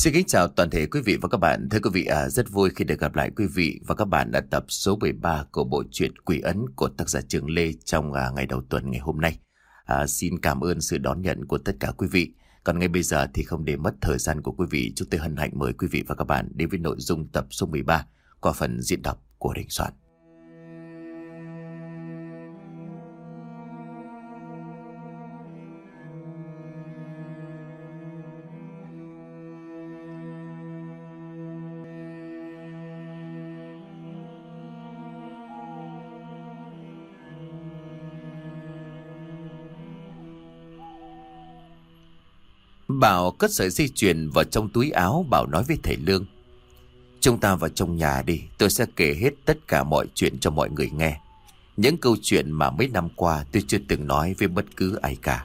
Xin kính chào toàn thể quý vị và các bạn. Thưa quý vị, rất vui khi được gặp lại quý vị và các bạn ở tập số 13 của bộ truyện Quỷ Ấn của tác giả Trường Lê trong ngày đầu tuần ngày hôm nay. Xin cảm ơn sự đón nhận của tất cả quý vị. Còn ngay bây giờ thì không để mất thời gian của quý vị, chúng tôi hân hạnh mời quý vị và các bạn đến với nội dung tập số 13 qua phần diễn đọc của Đình Soạn. Bảo cất sợi dây chuyền vào trong túi áo. Bảo nói với thầy Lương: chúng ta vào trong nhà đi, tôi sẽ kể hết tất cả mọi chuyện cho mọi người nghe. Những câu chuyện mà mấy năm qua tôi chưa từng nói với bất cứ ai cả.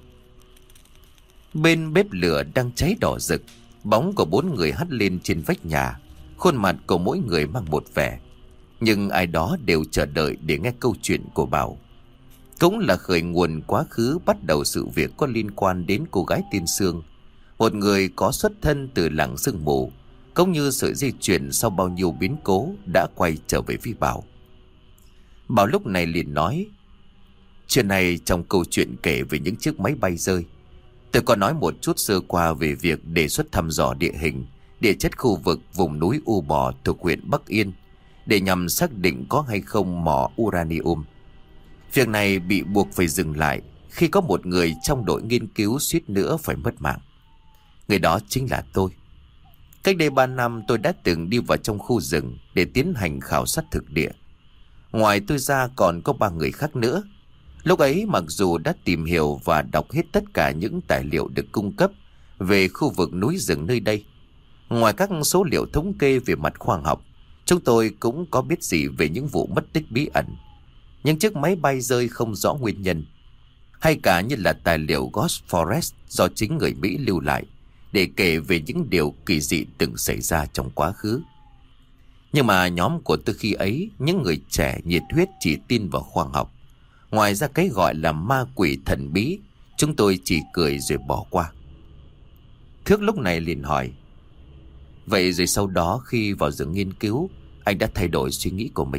Bên bếp lửa đang cháy đỏ rực, bóng của 4 người hắt lên trên vách nhà. Khuôn mặt của mỗi người mang một vẻ, nhưng ai đó đều chờ đợi để nghe câu chuyện của Bảo. Cũng là khởi nguồn quá khứ bắt đầu sự việc có liên quan đến cô gái tên Sương, một người có xuất thân từ làng sương mù, cũng như sợi dây chuyền sau bao nhiêu biến cố đã quay trở về với Bảo. Bảo lúc này liền nói: chuyện này trong câu chuyện kể về những chiếc máy bay rơi. Tôi có nói một chút sơ qua về việc đề xuất thăm dò địa hình, địa chất khu vực vùng núi U Bò thuộc huyện Bắc Yên để nhằm xác định có hay không mỏ uranium. Việc này bị buộc phải dừng lại khi có một người trong đội nghiên cứu suýt nữa phải mất mạng. Người đó chính là tôi. Cách đây 3 năm tôi đã từng đi vào trong khu rừng để tiến hành khảo sát thực địa. Ngoài tôi ra còn có 3 người khác nữa. Lúc ấy mặc dù đã tìm hiểu và đọc hết tất cả những tài liệu được cung cấp về khu vực núi rừng nơi đây, ngoài các số liệu thống kê về mặt khoa học, chúng tôi cũng có biết gì về những vụ mất tích bí ẩn, những chiếc máy bay rơi không rõ nguyên nhân, hay cả như là tài liệu Ghost Forest do chính người Mỹ lưu lại để kể về những điều kỳ dị từng xảy ra trong quá khứ. Nhưng mà nhóm của tôi khi ấy, những người trẻ nhiệt huyết chỉ tin vào khoa học. Ngoài ra cái gọi là ma quỷ thần bí, chúng tôi chỉ cười rồi bỏ qua. Thước lúc này liền hỏi: vậy rồi sau đó khi vào rừng nghiên cứu, anh đã thay đổi suy nghĩ của mình?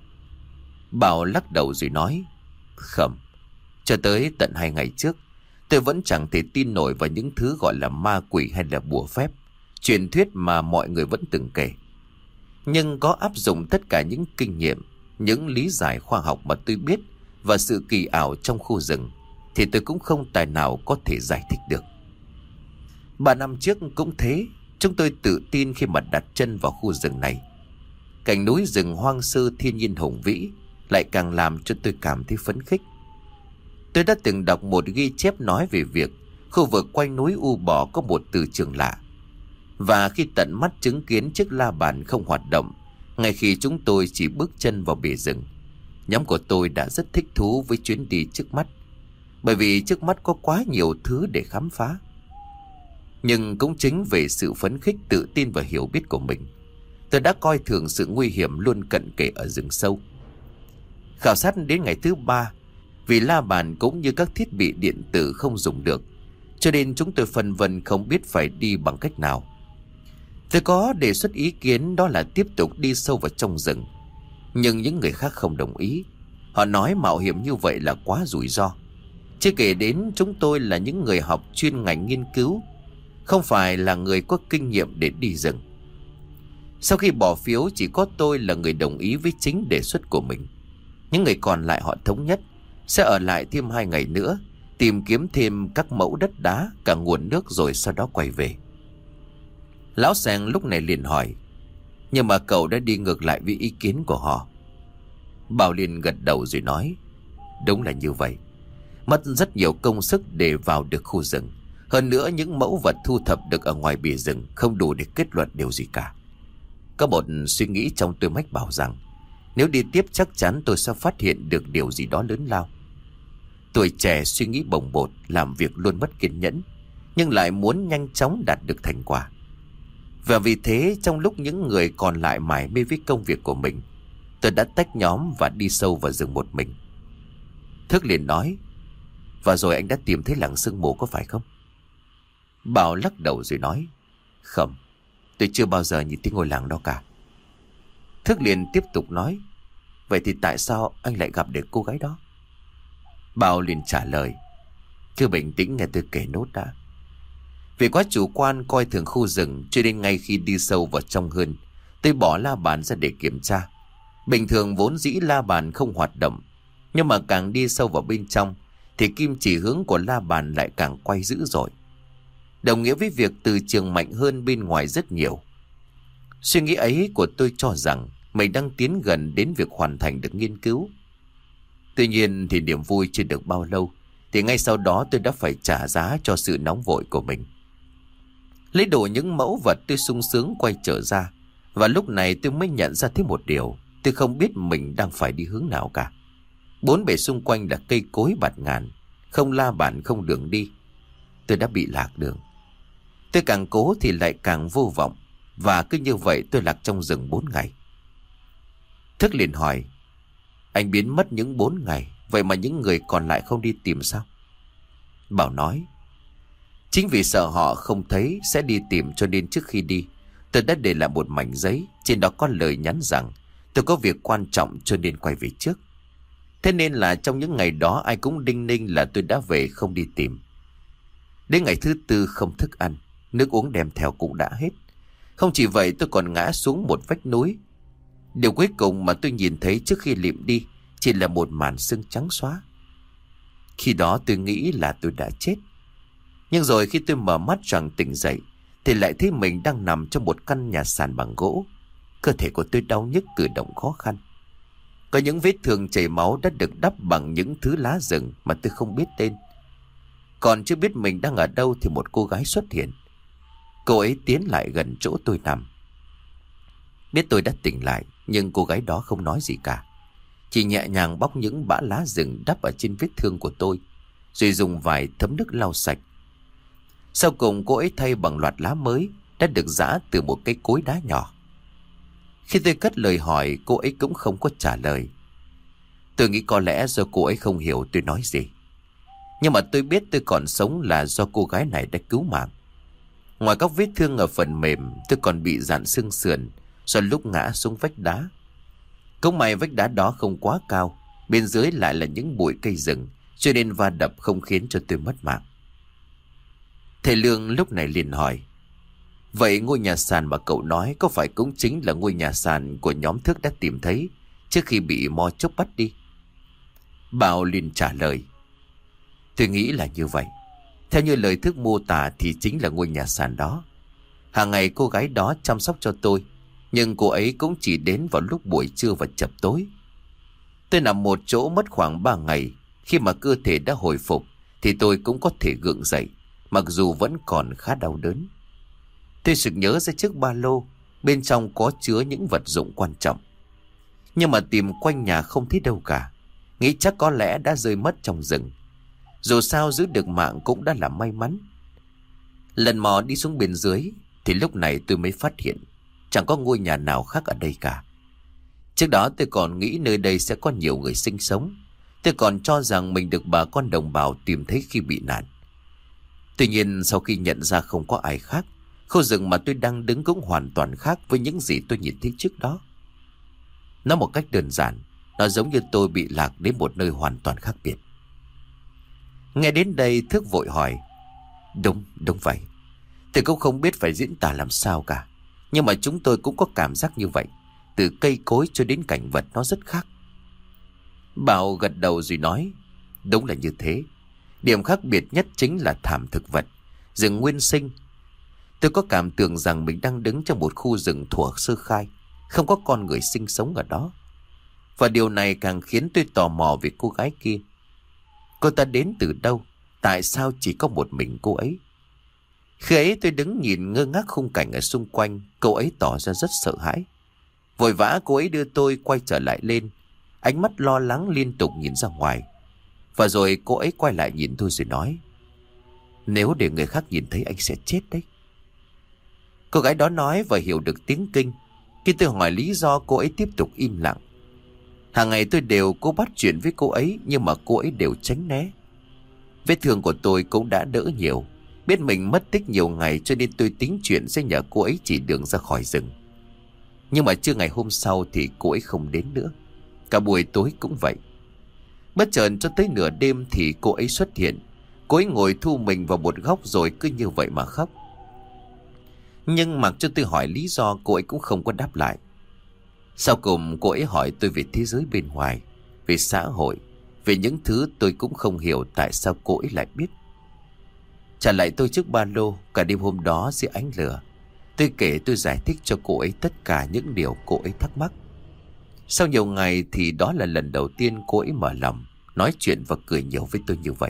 Bảo lắc đầu rồi nói: không, cho tới tận 2 ngày trước, tôi vẫn chẳng thể tin nổi vào những thứ gọi là ma quỷ hay là bùa phép, truyền thuyết mà mọi người vẫn từng kể. Nhưng có áp dụng tất cả những kinh nghiệm, những lý giải khoa học mà tôi biết và sự kỳ ảo trong khu rừng, thì tôi cũng không tài nào có thể giải thích được. 3 năm trước cũng thế, chúng tôi tự tin khi mà đặt chân vào khu rừng này. Cảnh núi rừng hoang sơ thiên nhiên hùng vĩ lại càng làm cho tôi cảm thấy phấn khích. Tôi đã từng đọc một ghi chép nói về việc khu vực quanh núi U Bò có một từ trường lạ. Và khi tận mắt chứng kiến chiếc la bàn không hoạt động ngay khi chúng tôi chỉ bước chân vào bìa rừng, nhóm của tôi đã rất thích thú với chuyến đi trước mắt, bởi vì trước mắt có quá nhiều thứ để khám phá. Nhưng cũng chính về sự phấn khích, tự tin và hiểu biết của mình, tôi đã coi thường sự nguy hiểm luôn cận kề ở rừng sâu. Khảo sát đến ngày thứ 3, vì la bàn cũng như các thiết bị điện tử không dùng được, cho nên chúng tôi phân vân không biết phải đi bằng cách nào. Tôi có đề xuất ý kiến đó là tiếp tục đi sâu vào trong rừng, nhưng những người khác không đồng ý. Họ nói mạo hiểm như vậy là quá rủi ro. Chưa kể đến chúng tôi là những người học chuyên ngành nghiên cứu, không phải là người có kinh nghiệm để đi rừng. Sau khi bỏ phiếu, chỉ có tôi là người đồng ý với chính đề xuất của mình. Những người còn lại họ thống nhất sẽ ở lại thêm 2 ngày nữa, tìm kiếm thêm các mẫu đất đá, cả nguồn nước, rồi sau đó quay về. Lão Seng lúc này liền hỏi: nhưng mà cậu đã đi ngược lại với ý kiến của họ? Bảo liền gật đầu rồi nói: đúng là như vậy. Mất rất nhiều công sức để vào được khu rừng. Hơn nữa những mẫu vật thu thập được ở ngoài bìa rừng không đủ để kết luận điều gì cả. Có một suy nghĩ trong tôi mách bảo rằng nếu đi tiếp chắc chắn tôi sẽ phát hiện được điều gì đó lớn lao. Tuổi trẻ suy nghĩ bồng bột, làm việc luôn mất kiên nhẫn, nhưng lại muốn nhanh chóng đạt được thành quả. Và vì thế trong lúc những người còn lại mải mê với công việc của mình, tôi đã tách nhóm và đi sâu vào rừng một mình. Thức liền nói: và rồi anh đã tìm thấy làng sương mù có phải không? Bảo lắc đầu rồi nói: không, Tôi chưa bao giờ nhìn thấy ngôi làng đó cả. Thức liền tiếp tục nói. Vậy thì tại sao anh lại gặp được cô gái đó? Bảo liền trả lời. Cứ bình tĩnh nghe tôi kể nốt đã. Vì quá chủ quan coi thường khu rừng, cho nên ngay khi đi sâu vào trong hơn, tôi bỏ la bàn ra để kiểm tra. Bình thường vốn dĩ la bàn không hoạt động, nhưng mà càng đi sâu vào bên trong thì kim chỉ hướng của la bàn lại càng quay dữ dội, đồng nghĩa với việc từ trường mạnh hơn bên ngoài rất nhiều. Suy nghĩ ấy của tôi cho rằng mình đang tiến gần đến việc hoàn thành được nghiên cứu. Tuy nhiên thì niềm vui chưa được bao lâu thì ngay sau đó tôi đã phải trả giá cho sự nóng vội của mình. Lấy đồ những mẫu vật, tôi sung sướng quay trở ra, và lúc này tôi mới nhận ra thêm một điều. Tôi không biết mình đang phải đi hướng nào cả. Bốn bề xung quanh là cây cối bạt ngàn, không la bàn, không đường đi. Tôi đã bị lạc đường. Tôi càng cố thì lại càng vô vọng, và cứ như vậy tôi lạc trong rừng 4 ngày. Thức liền hỏi. Anh biến mất những 4 ngày, vậy mà những người còn lại không đi tìm sao? Bảo nói. Chính vì sợ họ không thấy sẽ đi tìm, cho nên trước khi đi tôi đã để lại một mảnh giấy. Trên đó có lời nhắn rằng tôi có việc quan trọng cho nên quay về trước. Thế nên là trong những ngày đó ai cũng đinh ninh là tôi đã về, không đi tìm. Đến ngày thứ 4 không thức ăn, nước uống đem theo cũng đã hết. Không chỉ vậy, tôi còn ngã xuống một vách núi. Điều cuối cùng mà tôi nhìn thấy trước khi liệm đi chỉ là một màn sương trắng xóa. Khi đó tôi nghĩ là tôi đã chết. Nhưng rồi khi tôi mở mắt choàng tỉnh dậy thì lại thấy mình đang nằm trong một căn nhà sàn bằng gỗ. Cơ thể của tôi đau nhức, cử động khó khăn. Có những vết thương chảy máu đã được đắp bằng những thứ lá rừng mà tôi không biết tên. Còn chưa biết mình đang ở đâu thì một cô gái xuất hiện. Cô ấy tiến lại gần chỗ tôi nằm. Biết tôi đã tỉnh lại, nhưng cô gái đó không nói gì cả. Chỉ nhẹ nhàng bóc những bã lá rừng đắp ở trên vết thương của tôi, rồi dùng vài thấm nước lau sạch. Sau cùng cô ấy thay bằng loạt lá mới đã được giã từ một cây cối đá nhỏ. Khi tôi cất lời hỏi, cô ấy cũng không có trả lời. Tôi nghĩ có lẽ do cô ấy không hiểu tôi nói gì. Nhưng mà tôi biết tôi còn sống là do cô gái này đã cứu mạng. Ngoài các vết thương ở phần mềm, tôi còn bị rạn xương sườn do lúc ngã xuống vách đá. Cũng may vách đá đó không quá cao, bên dưới lại là những bụi cây rừng, cho nên va đập không khiến cho tôi mất mạng. Thầy Lương lúc này liền hỏi. Vậy ngôi nhà sàn mà cậu nói có phải cũng chính là ngôi nhà sàn của nhóm Thức đã tìm thấy trước khi bị Mo Chốc bắt đi? Bảo liền trả lời. Tôi nghĩ là như vậy. Theo như lời Thức mô tả thì chính là ngôi nhà sàn đó. Hàng ngày cô gái đó chăm sóc cho tôi, nhưng cô ấy cũng chỉ đến vào lúc buổi trưa và chập tối. Tôi nằm một chỗ mất khoảng 3 ngày. Khi mà cơ thể đã hồi phục thì tôi cũng có thể gượng dậy, mặc dù vẫn còn khá đau đớn. Tôi sực nhớ ra chiếc ba lô, bên trong có chứa những vật dụng quan trọng. Nhưng mà tìm quanh nhà không thấy đâu cả. Nghĩ chắc có lẽ đã rơi mất trong rừng. Dù sao giữ được mạng cũng đã là may mắn. Lần mò đi xuống bên dưới thì lúc này tôi mới phát hiện chẳng có ngôi nhà nào khác ở đây cả. Trước đó tôi còn nghĩ nơi đây sẽ có nhiều người sinh sống. Tôi còn cho rằng mình được bà con đồng bào tìm thấy khi bị nạn. Tuy nhiên sau khi nhận ra không có ai khác, khu rừng mà tôi đang đứng cũng hoàn toàn khác với những gì tôi nhìn thấy trước đó. Nói một cách đơn giản, nó giống như tôi bị lạc đến một nơi hoàn toàn khác biệt. Nghe đến đây Thức vội hỏi. Đúng vậy. Tôi cũng không biết phải diễn tả làm sao cả. Nhưng mà chúng tôi cũng có cảm giác như vậy. Từ cây cối cho đến cảnh vật nó rất khác. Bảo gật đầu rồi nói. Đúng là như thế. Điểm khác biệt nhất chính là thảm thực vật, rừng nguyên sinh. Tôi có cảm tưởng rằng mình đang đứng trong một khu rừng thuở sơ khai, không có con người sinh sống ở đó. Và điều này càng khiến tôi tò mò về cô gái kia. Cô ta đến từ đâu? Tại sao chỉ có một mình cô ấy? Khi ấy tôi đứng nhìn ngơ ngác khung cảnh ở xung quanh. Cô ấy tỏ ra rất sợ hãi. Vội vã cô ấy đưa tôi quay trở lại lên, ánh mắt lo lắng liên tục nhìn ra ngoài. Và rồi cô ấy quay lại nhìn tôi rồi nói. Nếu để người khác nhìn thấy anh sẽ chết đấy. Cô gái đó nói và hiểu được tiếng Kinh. Khi tôi hỏi lý do, cô ấy tiếp tục im lặng. Hàng ngày tôi đều cố bắt chuyện với cô ấy, nhưng mà cô ấy đều tránh né. Vết thương của tôi cũng đã đỡ nhiều, Biết mình mất tích nhiều ngày cho nên tôi tính chuyện sẽ nhờ cô ấy chỉ đường ra khỏi rừng. Nhưng mà trưa ngày hôm sau thì cô ấy không đến nữa. Cả buổi tối cũng vậy. Bất chợt cho tới nửa đêm thì cô ấy xuất hiện. Cô ấy ngồi thu mình vào một góc rồi cứ như vậy mà khóc. Nhưng mặc cho tôi hỏi lý do, cô ấy cũng không có đáp lại. Sau cùng cô ấy hỏi tôi về thế giới bên ngoài, về xã hội, về những thứ tôi cũng không hiểu tại sao cô ấy lại biết. Trả lại tôi chiếc ba lô. Cả đêm hôm đó dưới ánh lửa, tôi giải thích cho cô ấy tất cả những điều cô ấy thắc mắc. Sau nhiều ngày thì đó là lần đầu tiên cô ấy mở lòng, nói chuyện và cười nhiều với tôi như vậy.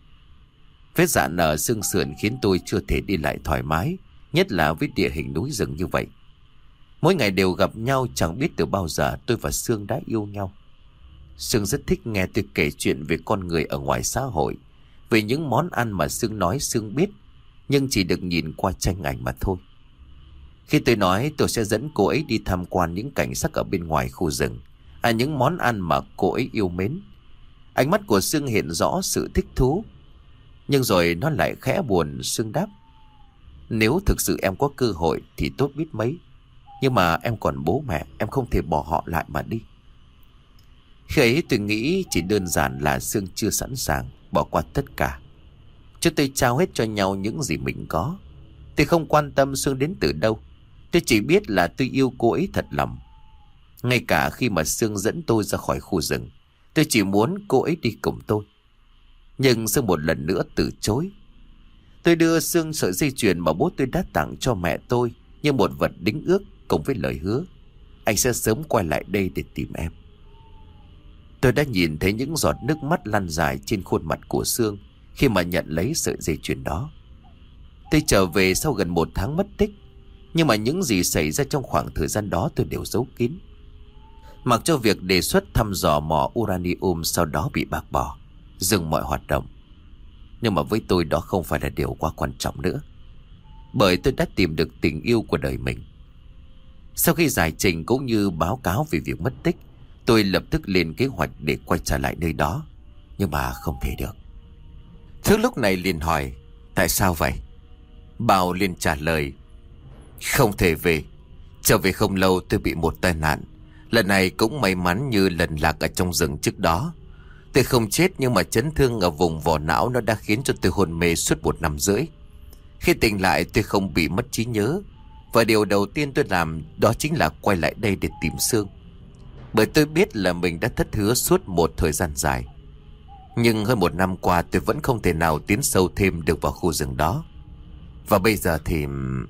Vết rạn ở xương sườn khiến tôi chưa thể đi lại thoải mái, nhất là với địa hình núi rừng như vậy. Mỗi ngày đều gặp nhau, chẳng biết từ bao giờ tôi và Sương đã yêu nhau. Sương rất thích nghe tôi kể chuyện về con người ở ngoài xã hội, về những món ăn mà Sương nói Sương biết, nhưng chỉ được nhìn qua tranh ảnh mà thôi. Khi tôi nói tôi sẽ dẫn cô ấy đi tham quan những cảnh sắc ở bên ngoài khu rừng, những món ăn mà cô ấy yêu mến, ánh mắt của Sương hiện rõ sự thích thú. Nhưng rồi nó lại khẽ buồn. Sương đáp: nếu thực sự em có cơ hội thì tốt biết mấy, nhưng mà em còn bố mẹ, em không thể bỏ họ lại mà đi. Khi ấy tôi nghĩ chỉ đơn giản là Sương chưa sẵn sàng bỏ qua tất cả. Chúng tôi trao hết cho nhau những gì mình có. Tôi không quan tâm Sương đến từ đâu. Tôi chỉ biết là tôi yêu cô ấy thật lòng. Ngay cả khi mà Sương dẫn tôi ra khỏi khu rừng, tôi chỉ muốn cô ấy đi cùng tôi. Nhưng Sương một lần nữa từ chối. Tôi đưa Sương sợi dây chuyền mà bố tôi đã tặng cho mẹ tôi như một vật đính ước, cùng với lời hứa anh sẽ sớm quay lại đây để tìm em. Tôi đã nhìn thấy những giọt nước mắt lăn dài trên khuôn mặt của Sương khi mà nhận lấy sợi dây chuyền đó. Tôi trở về sau gần 1 tháng mất tích, nhưng mà những gì xảy ra trong khoảng thời gian đó tôi đều giấu kín. Mặc cho việc đề xuất thăm dò mỏ uranium sau đó bị bác bỏ, dừng mọi hoạt động. Nhưng mà với tôi đó không phải là điều quá quan trọng nữa, bởi tôi đã tìm được tình yêu của đời mình. Sau khi giải trình cũng như báo cáo về việc mất tích, tôi lập tức lên kế hoạch để quay trở lại nơi đó. Nhưng mà không thể được. Thức lúc này liền hỏi: tại sao vậy? Bảo liền trả lời: không thể về. Trở về không lâu tôi bị một tai nạn. Lần này cũng may mắn như lần lạc ở trong rừng trước đó. Tôi không chết, nhưng mà chấn thương ở vùng vỏ não nó đã khiến cho tôi hôn mê suốt 1 năm rưỡi. Khi tỉnh lại tôi không bị mất trí nhớ, và điều đầu tiên tôi làm đó chính là quay lại đây để tìm Sương. Bởi tôi biết là mình đã thất hứa suốt một thời gian dài. Nhưng hơn 1 năm qua tôi vẫn không thể nào tiến sâu thêm được vào khu rừng đó. Và bây giờ thì...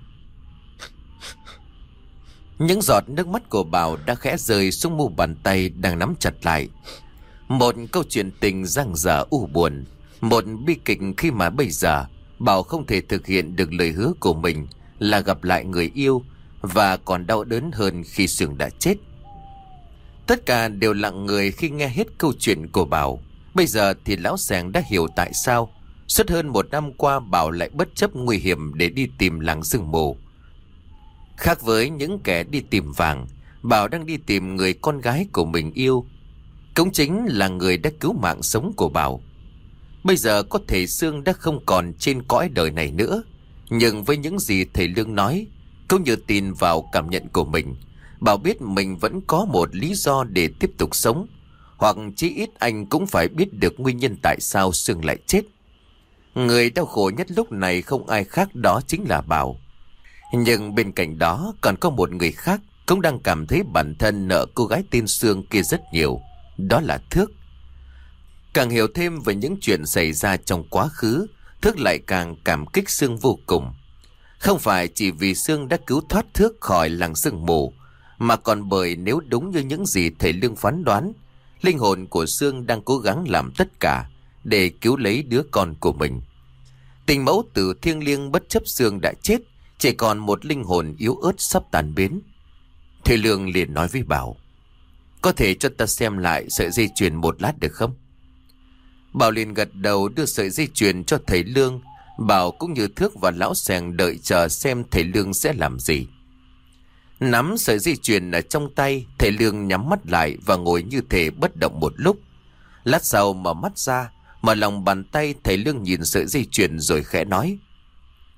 Những giọt nước mắt của Bảo đã khẽ rơi xuống mu bàn tay đang nắm chặt lại. Một câu chuyện tình dang dở u buồn, một bi kịch khi mà bây giờ Bảo không thể thực hiện được lời hứa của mình là gặp lại người yêu, và còn đau đớn hơn khi Sương đã chết. Tất cả đều lặng người khi nghe hết câu chuyện của Bảo. Bây giờ thì lão Sẻng đã hiểu tại sao suốt hơn 1 năm qua Bảo lại bất chấp nguy hiểm để đi tìm làng sương mù. Khác với những kẻ đi tìm vàng, Bảo đang đi tìm người con gái của mình yêu, cũng chính là người đã cứu mạng sống của Bảo. Bây giờ có thể Sương đã không còn trên cõi đời này nữa, nhưng với những gì thầy Lương nói, cũng như tin vào cảm nhận của mình, Bảo biết mình vẫn có một lý do để tiếp tục sống. Hoặc chí ít anh cũng phải biết được nguyên nhân tại sao Sương lại chết. Người đau khổ nhất lúc này không ai khác, đó chính là Bảo. Nhưng bên cạnh đó còn có một người khác cũng đang cảm thấy bản thân nợ cô gái tên Sương kia rất nhiều. Đó là Thước. Càng hiểu thêm về những chuyện xảy ra trong quá khứ, Thước lại càng cảm kích Sương vô cùng. Không phải chỉ vì Sương đã cứu thoát Thước khỏi làng sương mù, mà còn bởi nếu đúng như những gì thầy Lương phán đoán, linh hồn của Sương đang cố gắng làm tất cả để cứu lấy đứa con của mình. Tình mẫu tử thiêng liêng bất chấp Sương đã chết, chỉ còn một linh hồn yếu ớt sắp tàn biến. Thầy Lương liền nói với Bảo: có thể cho ta xem lại sợi dây chuyền một lát được không? Bảo liền gật đầu đưa sợi dây chuyền cho thầy Lương. Bảo cũng như Thước và lão Sẻng đợi chờ xem thầy Lương sẽ làm gì. Nắm sợi dây chuyền ở trong tay, thầy Lương nhắm mắt lại và ngồi như thể bất động một lúc. Lát sau mở mắt ra, mở lòng bàn tay thầy Lương nhìn sợi dây chuyền rồi khẽ nói: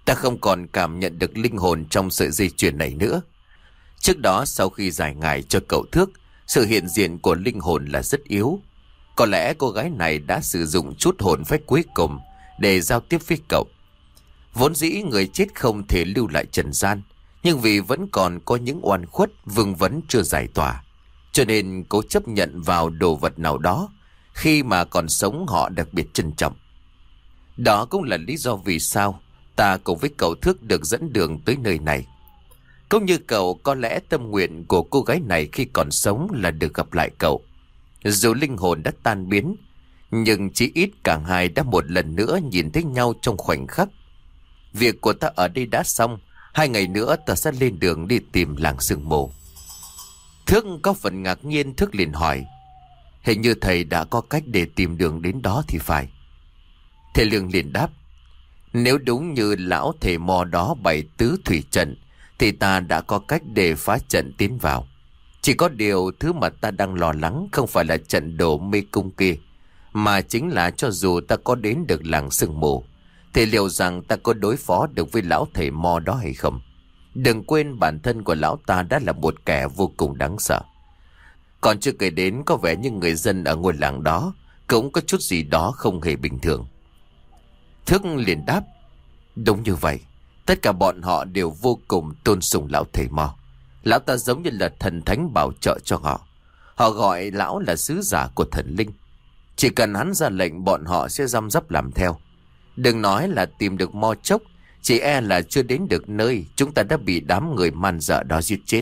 Ta không còn cảm nhận được linh hồn trong sợi dây chuyền này nữa. Trước đó sau khi giải ngải cho cậu Thước, sự hiện diện của linh hồn là rất yếu. Có lẽ cô gái này đã sử dụng chút hồn phách cuối cùng để giao tiếp với cậu. Vốn dĩ người chết không thể lưu lại trần gian, nhưng vì vẫn còn có những oan khuất vương vấn chưa giải tỏa, cho nên cố chấp nhận vào đồ vật nào đó. Khi mà còn sống họ đặc biệt trân trọng. Đó cũng là lý do vì sao ta cùng với cậu Thước được dẫn đường tới nơi này. Cũng như cậu, có lẽ tâm nguyện của cô gái này khi còn sống là được gặp lại cậu. Dù linh hồn đã tan biến, nhưng chỉ ít cả hai đã một lần nữa nhìn thấy nhau trong khoảnh khắc. Việc của ta ở đây đã xong. 2 ngày nữa ta sẽ lên đường đi tìm làng sương mù. Thước có phần ngạc nhiên. Thước liền hỏi: hình như thầy đã có cách để tìm đường đến đó thì phải. Thầy Lương liền đáp: nếu đúng như lão thầy mò đó bày tứ thủy trận thì ta đã có cách để phá trận tiến vào. Chỉ có điều thứ mà ta đang lo lắng không phải là trận đồ mê cung kia, mà chính là cho dù ta có đến được làng sương mù thì liệu rằng ta có đối phó được với lão thầy mò đó hay không. Đừng quên bản thân của lão ta đã là một kẻ vô cùng đáng sợ. Còn chưa kể đến có vẻ như người dân ở ngôi làng đó cũng có chút gì đó không hề bình thường. Thước liền đáp: đúng như vậy. Tất cả bọn họ đều vô cùng tôn sùng lão thầy mò. Lão ta giống như là thần thánh bảo trợ cho họ. Họ gọi lão là sứ giả của thần linh. Chỉ cần hắn ra lệnh bọn họ sẽ răm rắp làm theo. Đừng nói là tìm được mo chốc, chỉ e là chưa đến được nơi chúng ta đã bị đám người man dợ đó giết chết.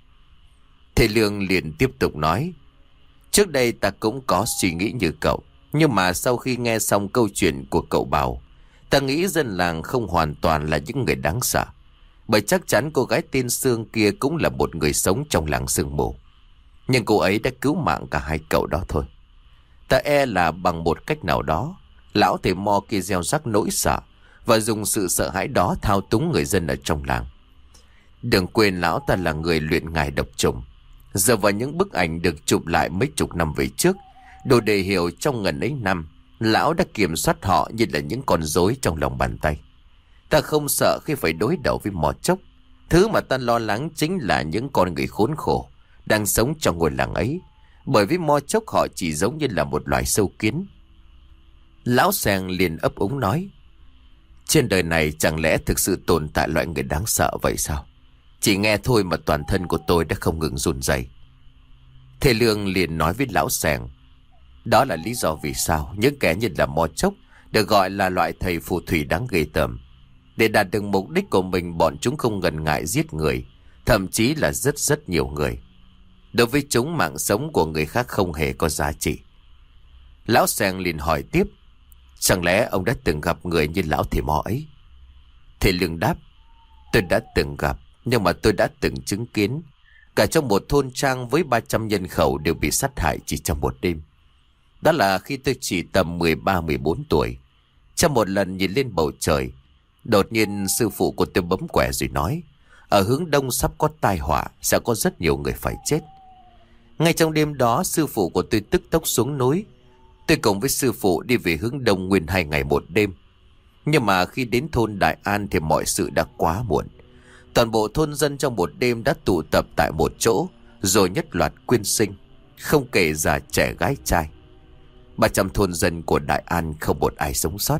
Thầy Lương liền tiếp tục nói: trước đây ta cũng có suy nghĩ như cậu, nhưng mà sau khi nghe xong câu chuyện của cậu Bảo, ta nghĩ dân làng không hoàn toàn là những người đáng sợ. Bởi chắc chắn cô gái tên Sương kia cũng là một người sống trong làng sương mù. Nhưng cô ấy đã cứu mạng cả hai cậu đó thôi. Ta e là bằng một cách nào đó, lão thầy mo kia gieo rắc nỗi sợ và dùng sự sợ hãi đó thao túng người dân ở trong làng. Đừng quên lão ta là người luyện ngải độc trùng. Giờ vào những bức ảnh được chụp lại mấy chục năm về trước, đồ đề hiểu trong ngần ấy năm, lão đã kiểm soát họ như là những con rối trong lòng bàn tay. Ta không sợ khi phải đối đầu với mò chốc. Thứ mà ta lo lắng chính là những con người khốn khổ đang sống trong ngôi làng ấy. Bởi vì mo chốc họ chỉ giống như là một loài sâu kiến. Lão Seng liền ấp úng nói: trên đời này chẳng lẽ thực sự tồn tại loại người đáng sợ vậy sao? Chỉ nghe thôi mà toàn thân của tôi đã không ngừng run rẩy. Thầy Lương liền nói với lão Seng: đó là lý do vì sao những kẻ như là mo chốc được gọi là loại thầy phù thủy đáng ghê tởm. Để đạt được mục đích của mình, bọn chúng không ngần ngại giết người, thậm chí là rất nhiều người. Đối với chúng, mạng sống của người khác không hề có giá trị. Lão Seng liền hỏi tiếp: chẳng lẽ ông đã từng gặp người như lão thầy mò ấy? Thầy Lương đáp: tôi đã từng gặp, nhưng mà tôi đã từng chứng kiến. Cả trong một thôn trang với 300 nhân khẩu đều bị sát hại chỉ trong một đêm. Đó là khi tôi chỉ tầm 13-14 tuổi. Trong một lần nhìn lên bầu trời, đột nhiên sư phụ của tôi bấm quẻ rồi nói: ở hướng đông sắp có tai họa, sẽ có rất nhiều người phải chết. Ngay trong đêm đó, sư phụ của tôi tức tốc xuống núi. Tôi cùng với sư phụ đi về hướng đông nguyên 2 ngày 1 đêm. Nhưng mà khi đến thôn Đại An thì mọi sự đã quá muộn. Toàn bộ thôn dân trong một đêm đã tụ tập tại một chỗ, rồi nhất loạt quyên sinh, không kể già trẻ gái trai. 300 thôn dân của Đại An không một ai sống sót.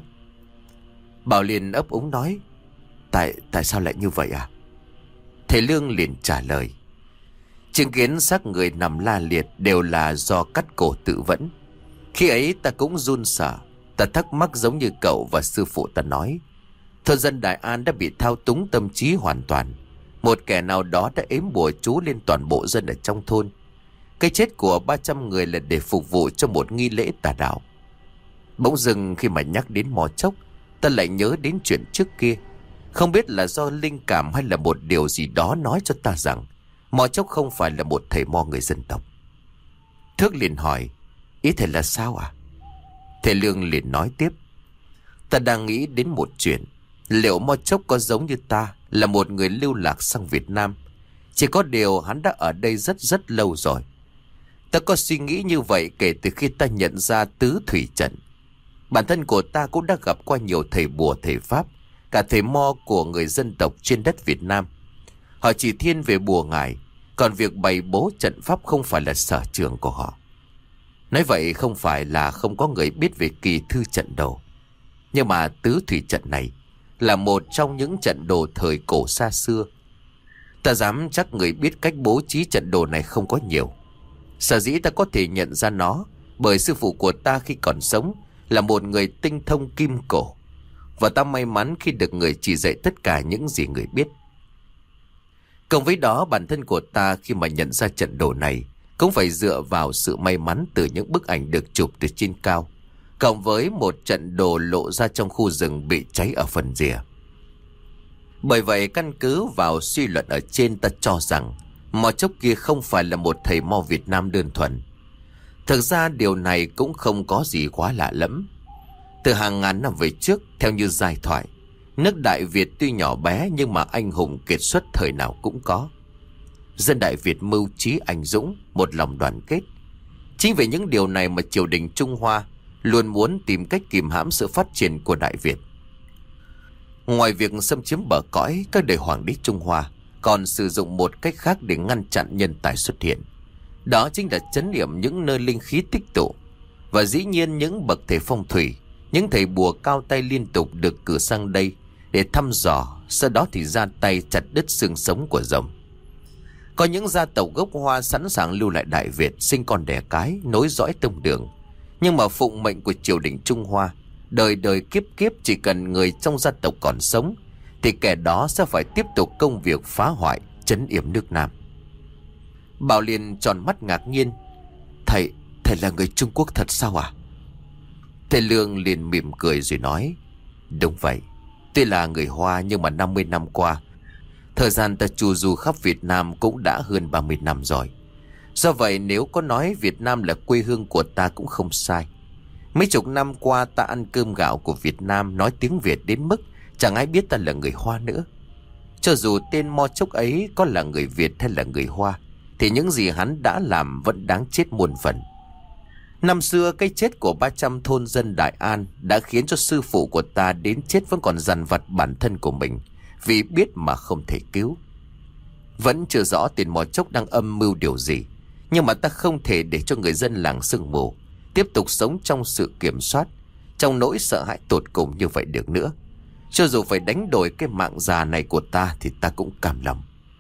Bảo liền ấp úng nói: Tại sao lại như vậy à? Thầy Lương liền trả lời: chứng kiến xác người nằm la liệt đều là do cắt cổ tự vẫn. Khi ấy ta cũng run sợ. Ta thắc mắc giống như cậu và sư phụ ta nói. Thôn dân Đại An đã bị thao túng tâm trí hoàn toàn. Một kẻ nào đó đã ếm bùa chú lên toàn bộ dân ở trong thôn. Cái chết của 300 người là để phục vụ cho một nghi lễ tà đạo. Bỗng dưng khi mà nhắc đến mò chốc, ta lại nhớ đến chuyện trước kia. Không biết là do linh cảm hay là một điều gì đó nói cho ta rằng mò chốc không phải là một thầy mo người dân tộc. Thước liền hỏi: ý thầy là sao à? Thầy Lương liền nói tiếp: ta đang nghĩ đến một chuyện. Liệu mo chốc có giống như ta là một người lưu lạc sang Việt Nam? Chỉ có điều hắn đã ở đây rất lâu rồi. Ta có suy nghĩ như vậy kể từ khi ta nhận ra tứ thủy trận. Bản thân của ta cũng đã gặp qua nhiều thầy bùa thầy pháp, cả thầy mo của người dân tộc trên đất Việt Nam. Họ chỉ thiên về bùa ngải, còn việc bày bố trận pháp không phải là sở trường của họ. Nói vậy không phải là không có người biết về kỳ thư trận đồ, nhưng mà tứ thủy trận này là một trong những trận đồ thời cổ xa xưa. Ta dám chắc người biết cách bố trí trận đồ này không có nhiều. Sở dĩ ta có thể nhận ra nó bởi sư phụ của ta khi còn sống là một người tinh thông kim cổ, và ta may mắn khi được người chỉ dạy tất cả những gì người biết. Cộng với đó, bản thân của ta khi mà nhận ra trận đồ này cũng phải dựa vào sự may mắn từ những bức ảnh được chụp từ trên cao, cộng với một trận đồ lộ ra trong khu rừng bị cháy ở phần rìa. Bởi vậy, căn cứ vào suy luận ở trên, ta cho rằng mò chốc kia không phải là một thầy mo Việt Nam đơn thuần. Thực ra điều này cũng không có gì quá lạ lẫm. Từ hàng ngàn năm về trước, theo như giai thoại, nước Đại Việt tuy nhỏ bé nhưng mà anh hùng kiệt xuất thời nào cũng có. Dân Đại Việt mưu trí anh dũng, một lòng đoàn kết. Chính vì những điều này mà triều đình Trung Hoa luôn muốn tìm cách kìm hãm sự phát triển của Đại Việt. Ngoài việc xâm chiếm bờ cõi, các đời hoàng đế Trung Hoa còn sử dụng một cách khác để ngăn chặn nhân tài xuất hiện. Đó chính là trấn yểm những nơi linh khí tích tụ. Và dĩ nhiên những bậc thầy phong thủy, những thầy bùa cao tay liên tục được cử sang đây để thăm dò, sau đó thì ra tay chặt đứt xương sống của rồng. Có những gia tộc gốc Hoa sẵn sàng lưu lại Đại Việt, sinh con đẻ cái, nối dõi tông đường. Nhưng mà phụng mệnh của triều đình Trung Hoa, đời đời kiếp kiếp chỉ cần người trong gia tộc còn sống thì kẻ đó sẽ phải tiếp tục công việc phá hoại, trấn yểm nước Nam. Bảo Liên tròn mắt ngạc nhiên. Thầy là người Trung Quốc thật sao à? Thầy Lương liền mỉm cười rồi nói: Đúng vậy, tuy là người Hoa nhưng mà 50 năm qua, thời gian ta chu du khắp Việt Nam cũng đã hơn 30 năm rồi. Do vậy nếu có nói Việt Nam là quê hương của ta cũng không sai. Mấy chục năm qua ta ăn cơm gạo của Việt Nam, nói tiếng Việt đến mức chẳng ai biết ta là người Hoa nữa. Cho dù tên mo chốc ấy có là người Việt hay là người Hoa, thì những gì hắn đã làm vẫn đáng chết muôn phần. Năm xưa cái chết của 300 thôn dân Đại An đã khiến cho sư phụ của ta đến chết vẫn còn dằn vặt bản thân của mình, vì biết mà không thể cứu. Vẫn chưa rõ tiền mò chốc đang âm mưu điều gì, nhưng mà ta không thể để cho người dân làng Sương Mù tiếp tục sống trong sự kiểm soát, trong nỗi sợ hãi tột cùng như vậy được nữa. Cho dù phải đánh đổi cái mạng già này của ta thì ta cũng cam lòng.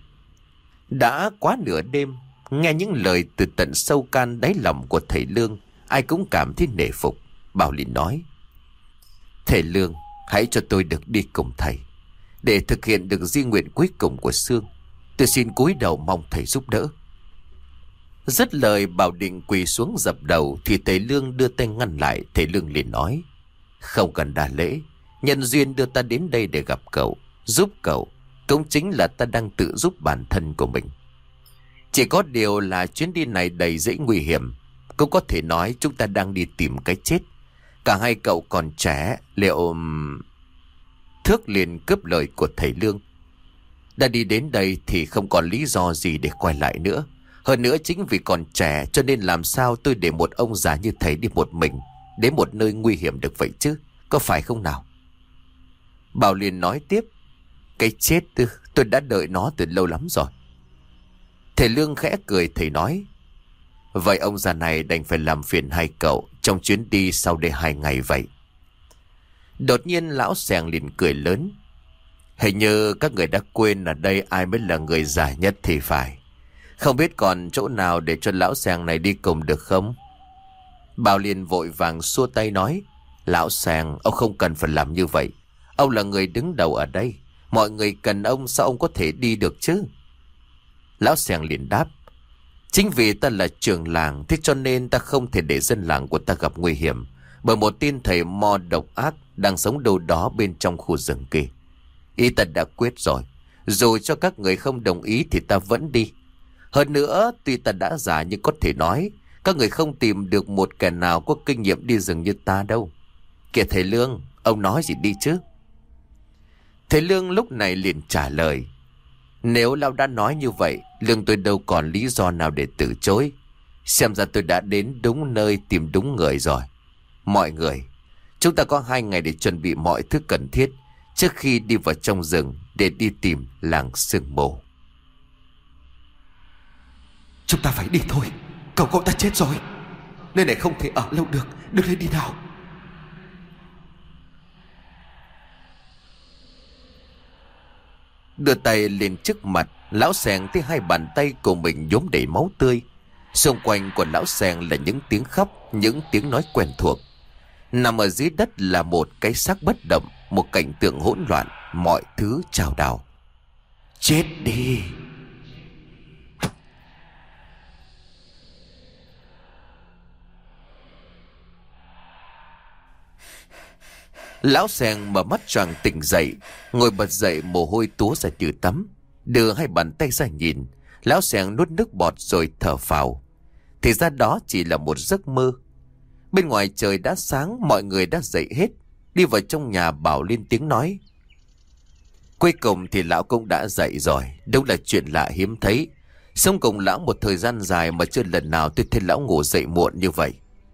Đã quá nửa đêm, nghe những lời từ tận sâu can đáy lòng của thầy Lương, ai cũng cảm thấy nể phục. Bảo liền nói: Thầy Lương, hãy cho tôi được đi cùng thầy để thực hiện được di nguyện cuối cùng của Sương. Tôi xin cúi đầu mong thầy giúp đỡ. Dứt lời, Bảo định quỳ xuống dập đầu thì thầy Lương đưa tay ngăn lại. Thầy Lương liền nói: Không cần đa lễ, nhân duyên đưa ta đến đây để gặp cậu, giúp cậu cũng chính là ta đang tự giúp bản thân của mình. Chỉ có điều là chuyến đi này đầy dẫy nguy hiểm, cũng có thể nói chúng ta đang đi tìm cái chết. Cả hai cậu còn trẻ, liệu... Thước liền cướp lời của thầy Lương: Đã đi đến đây thì không còn lý do gì để quay lại nữa. Hơn nữa chính vì còn trẻ cho nên làm sao tôi để một ông già như thầy đi một mình đến một nơi nguy hiểm được vậy chứ, có phải không nào? Bảo liền nói tiếp: Cái chết tôi đã đợi nó từ lâu lắm rồi. Thầy Lương khẽ cười, thầy nói: Vậy ông già này đành phải làm phiền hai cậu trong chuyến đi sau đây 2 ngày vậy. Đột nhiên lão Sèng liền cười lớn: Hình như các người đã quên ở đây ai mới là người già nhất thì phải. Không biết còn chỗ nào để cho lão Sèng này đi cùng được không? Bảo liền vội vàng xua tay nói: Lão Sèng, ông không cần phải làm như vậy. Ông là người đứng đầu ở đây, mọi người cần ông, sao ông có thể đi được chứ? Lão Sèng liền đáp: Chính vì ta là trưởng làng, thế cho nên ta không thể để dân làng của ta gặp nguy hiểm bởi một tên thầy mo độc ác đang sống đâu đó bên trong khu rừng kia. Ý ta đã quyết rồi, dù cho các người không đồng ý thì ta vẫn đi. Hơn nữa, tuy ta đã già nhưng có thể nói các người không tìm được một kẻ nào có kinh nghiệm đi rừng như ta đâu. Kìa thầy Lương, ông nói gì đi chứ? Thầy Lương lúc này liền trả lời: Nếu lão đã nói như vậy, Lương tôi đâu còn lý do nào để từ chối. Xem ra tôi đã đến đúng nơi, tìm đúng người rồi. Mọi người, chúng ta có 2 ngày để chuẩn bị mọi thứ cần thiết, trước khi đi vào trong rừng để đi tìm làng sương mù. Chúng ta phải đi thôi. Cậu ta chết rồi. Nơi này không thể ở lâu được. Đưa lên đi nào. Đưa tay lên trước mặt, lão Seng thấy hai bàn tay của mình nhuốm đầy máu tươi. Xung quanh của lão Seng là những tiếng khóc, những tiếng nói quen thuộc. Nằm ở dưới đất là một cái xác bất động, một cảnh tượng hỗn loạn, mọi thứ chao đảo. Chết đi. Lão Seng mở mắt choàng tỉnh dậy, ngồi bật dậy, mồ hôi túa ra từ tắm. Đưa hai bàn tay ra nhìn, lão Seng nuốt nước bọt rồi thở phào. Thì ra đó chỉ là một giấc mơ. Bên ngoài trời đã sáng, mọi người đã dậy hết. Đi vào trong nhà, Bảo lên tiếng nói: cuối cùng thì lão cũng đã dậy rồi. Đúng là chuyện lạ hiếm thấy. Sống cùng lão một thời gian dài mà chưa lần nào tôi thấy lão ngủ dậy muộn như vậy.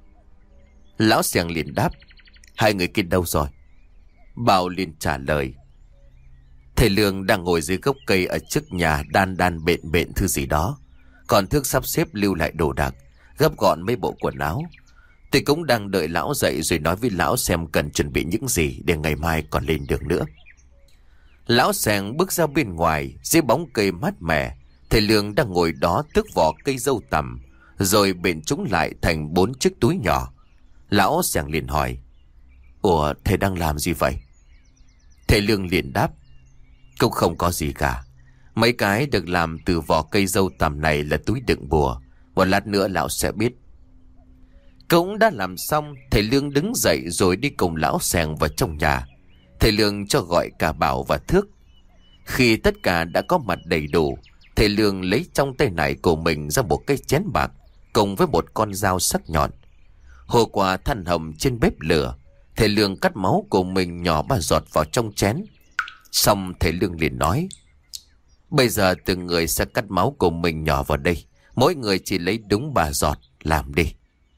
Lão Seng liền đáp: hai người kia đâu rồi? Bảo liền trả lời: thầy Lương đang ngồi dưới gốc cây ở trước nhà, đan bện thứ gì đó. Còn Thước sắp xếp lưu lại đồ đạc, gấp gọn mấy bộ quần áo. Tôi cũng đang đợi lão dậy rồi nói với lão xem cần chuẩn bị những gì để ngày mai còn lên đường nữa. Lão Seng bước ra bên ngoài, dưới bóng cây mát mẻ. Thầy Lương đang ngồi đó tước vỏ cây dâu tằm, rồi bện chúng lại thành 4 chiếc túi nhỏ. Lão Seng liền hỏi: ủa, thầy đang làm gì vậy? Thầy Lương liền đáp: cũng không có gì cả. Mấy cái được làm từ vỏ cây dâu tằm này là túi đựng bùa. Một lát nữa lão sẽ biết. Cũng đã làm xong, thầy Lương đứng dậy rồi đi cùng lão Seng vào trong nhà. Thầy Lương cho gọi cả Bảo và Thước. Khi tất cả đã có mặt đầy đủ, thầy Lương lấy trong tay này của mình ra một cái chén bạc cùng với một con dao sắc nhọn. Hồ qua than hồng trên bếp lửa, thầy Lương cắt máu của mình nhỏ 3 giọt vào trong chén. Xong thầy Lương liền nói: bây giờ từng người sẽ cắt máu của mình nhỏ vào đây. Mỗi người chỉ lấy đúng 3 giọt, làm đi.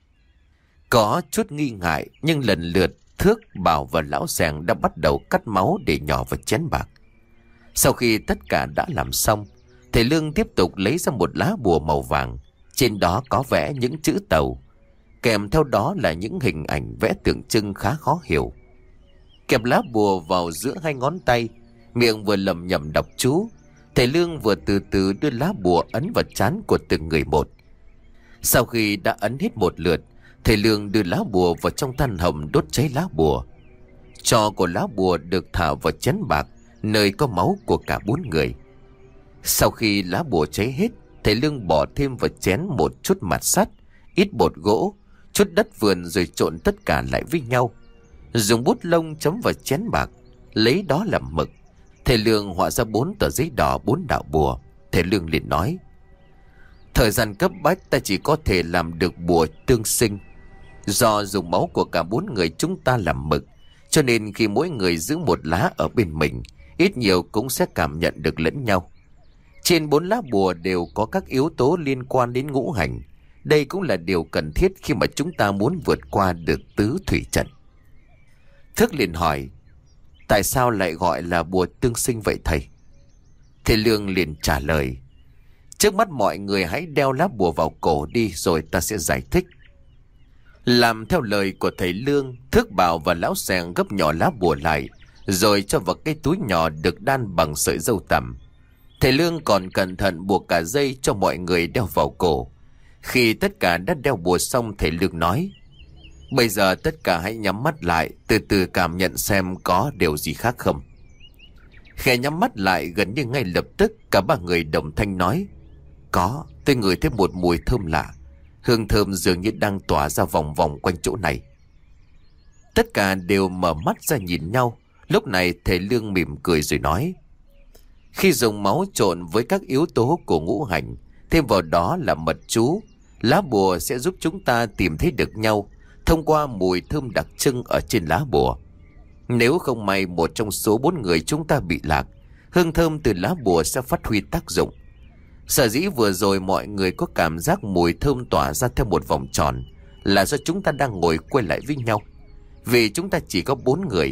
Có chút nghi ngại, nhưng lần lượt Thước, Bảo và lão Seng đã bắt đầu cắt máu để nhỏ vào chén bạc. Sau khi tất cả đã làm xong, thầy Lương tiếp tục lấy ra một lá bùa màu vàng. Trên đó có vẽ những chữ tàu, kèm theo đó là những hình ảnh vẽ tượng trưng khá khó hiểu. Kẹp lá bùa vào giữa hai ngón tay, miệng vừa lẩm nhẩm đọc chú. Thầy Lương vừa từ từ đưa lá bùa ấn vào trán của từng người một. Sau khi đã ấn hết một lượt, thầy Lương đưa lá bùa vào trong than hồng đốt cháy lá bùa. Tro của lá bùa được thả vào chén bạc, nơi có máu của cả 4 người. Sau khi lá bùa cháy hết, thầy Lương bỏ thêm vào chén một chút mạt sắt, ít bột gỗ, chút đất vườn, rồi trộn tất cả lại với nhau. Dùng bút lông chấm vào chén bạc, lấy đó làm mực. Thầy Lương họa ra 4 tờ giấy đỏ, 4 đạo bùa. Thầy Lương liền nói: thời gian cấp bách ta chỉ có thể làm được bùa tương sinh. Do dùng máu của cả 4 người chúng ta làm mực, cho nên khi mỗi người giữ một lá ở bên mình, ít nhiều cũng sẽ cảm nhận được lẫn nhau. Trên 4 lá bùa đều có các yếu tố liên quan đến ngũ hành. Đây cũng là điều cần thiết khi mà chúng ta muốn vượt qua được tứ thủy trận. Thước liền hỏi: tại sao lại gọi là bùa tương sinh vậy thầy? Thầy Lương liền trả lời: trước mắt mọi người hãy đeo lá bùa vào cổ đi, rồi ta sẽ giải thích. Làm theo lời của thầy Lương, Thước, Bảo và lão Seng gấp nhỏ lá bùa lại, rồi cho vào cái túi nhỏ được đan bằng sợi dâu tằm. Thầy Lương còn cẩn thận buộc cả dây cho mọi người đeo vào cổ. Khi tất cả đã đeo bùa xong, thầy Lương nói: bây giờ tất cả hãy nhắm mắt lại, từ từ cảm nhận xem có điều gì khác không. Khẽ nhắm mắt lại, gần như ngay lập tức cả 3 người đồng thanh nói: có, tôi ngửi thấy một mùi thơm lạ. Hương thơm dường như đang tỏa ra vòng vòng quanh chỗ này. Tất cả đều mở mắt ra nhìn nhau. Lúc này thầy Lương mỉm cười rồi nói: khi dùng máu trộn với các yếu tố của ngũ hành, thêm vào đó là mật chú, lá bùa sẽ giúp chúng ta tìm thấy được nhau thông qua mùi thơm đặc trưng ở trên lá bùa. Nếu không may một trong số 4 người chúng ta bị lạc, hương thơm từ lá bùa sẽ phát huy tác dụng. Sở dĩ vừa rồi mọi người có cảm giác mùi thơm tỏa ra theo một vòng tròn là do chúng ta đang ngồi quay lại với nhau. Vì chúng ta chỉ có 4 người,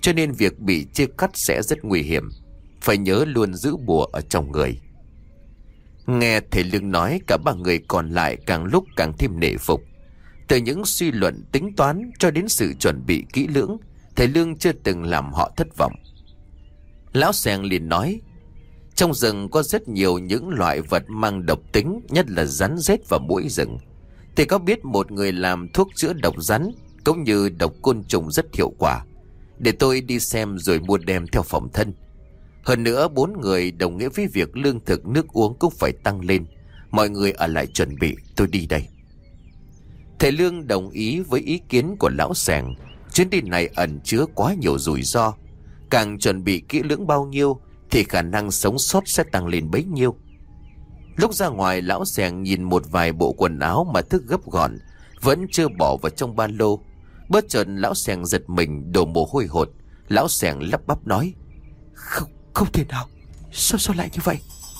cho nên việc bị chia cắt sẽ rất nguy hiểm. Phải nhớ luôn giữ bùa ở trong người. Nghe thầy Lương nói, cả ba người còn lại càng lúc càng thêm nể phục. Từ những suy luận tính toán cho đến sự chuẩn bị kỹ lưỡng, thầy Lương chưa từng làm họ thất vọng. Lão Seng liền nói: trong rừng có rất nhiều những loại vật mang độc tính, nhất là rắn rết và muỗi rừng. Thầy có biết một người làm thuốc chữa độc rắn cũng như độc côn trùng rất hiệu quả. Để tôi đi xem rồi mua đem theo phòng thân. Hơn nữa 4 người đồng nghĩa với việc lương thực nước uống cũng phải tăng lên. Mọi người ở lại chuẩn bị, tôi đi đây. Thầy Lương đồng ý với ý kiến của lão Seng. Chuyến đi này ẩn chứa quá nhiều rủi ro. Càng chuẩn bị kỹ lưỡng bao nhiêu thì khả năng sống sót sẽ tăng lên bấy nhiêu. Lúc ra ngoài, lão Seng nhìn một vài bộ quần áo mà Thức gấp gọn vẫn chưa bỏ vào trong ba lô. Bất chợt lão Seng giật mình, đổ mồ hôi hột. Lão Seng lắp bắp nói: Không thể nào, sao lại như vậy?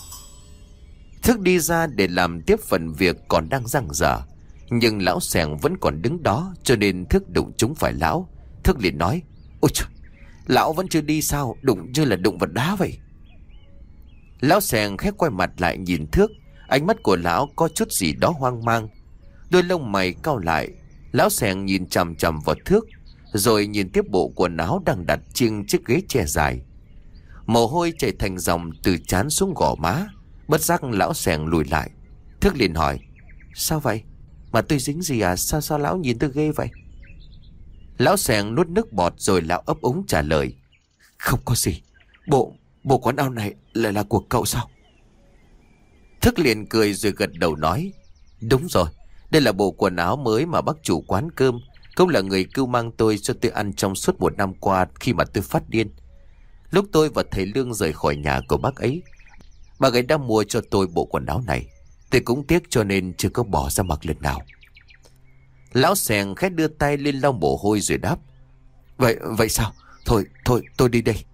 Thức đi ra để làm tiếp phần việc còn đang dang dở, nhưng lão Seng vẫn còn đứng đó, cho nên Thức đụng trúng phải lão. Thức liền nói: ôi trời, lão vẫn chưa đi sao? Đụng như là đụng vật đá vậy. Lão Seng khẽ quay mặt lại nhìn Thức. Ánh mắt của lão có chút gì đó hoang mang. Đôi lông mày cau lại. Lão Seng nhìn chằm chằm vào Thức, rồi nhìn tiếp bộ quần áo đang đặt trên chiếc ghế tre dài. Mồ hôi chảy thành dòng từ trán xuống gò má. Bất giác lão Seng lùi lại. Thức liền hỏi: sao vậy? Mà tôi dính gì à? Sao lão nhìn tôi ghê vậy? Lão Seng nuốt nước bọt rồi lão ấp úng trả lời: không có gì. Bộ quần áo này lại là của cậu sao? Thức liền cười rồi gật đầu nói: đúng rồi, đây là bộ quần áo mới mà bác chủ quán cơm cũng là người cưu mang tôi cho tôi ăn trong suốt 1 năm qua khi mà tôi phát điên. Lúc tôi và thầy Lương rời khỏi nhà của bác ấy đã mua cho tôi bộ quần áo này. Tôi cũng tiếc cho nên chưa có bỏ ra mặc lần nào. Lão Seng khẽ đưa tay lên lau mồ hôi rồi đáp: Vậy sao? Thôi tôi đi đây.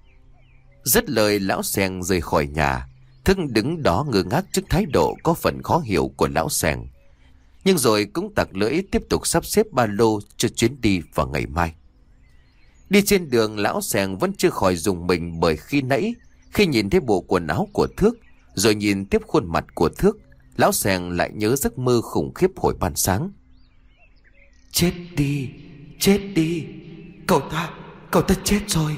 Dứt lời lão Seng rời khỏi nhà. Thức đứng đó ngơ ngác trước thái độ có phần khó hiểu của lão Seng, nhưng rồi cũng tặc lưỡi tiếp tục sắp xếp ba lô cho chuyến đi vào ngày mai. Đi trên đường, lão Seng vẫn chưa khỏi rùng mình, bởi khi nãy khi nhìn thấy bộ quần áo của Thước, rồi nhìn tiếp khuôn mặt của Thước, lão Seng lại nhớ giấc mơ khủng khiếp hồi ban sáng. Chết đi, cậu ta chết rồi.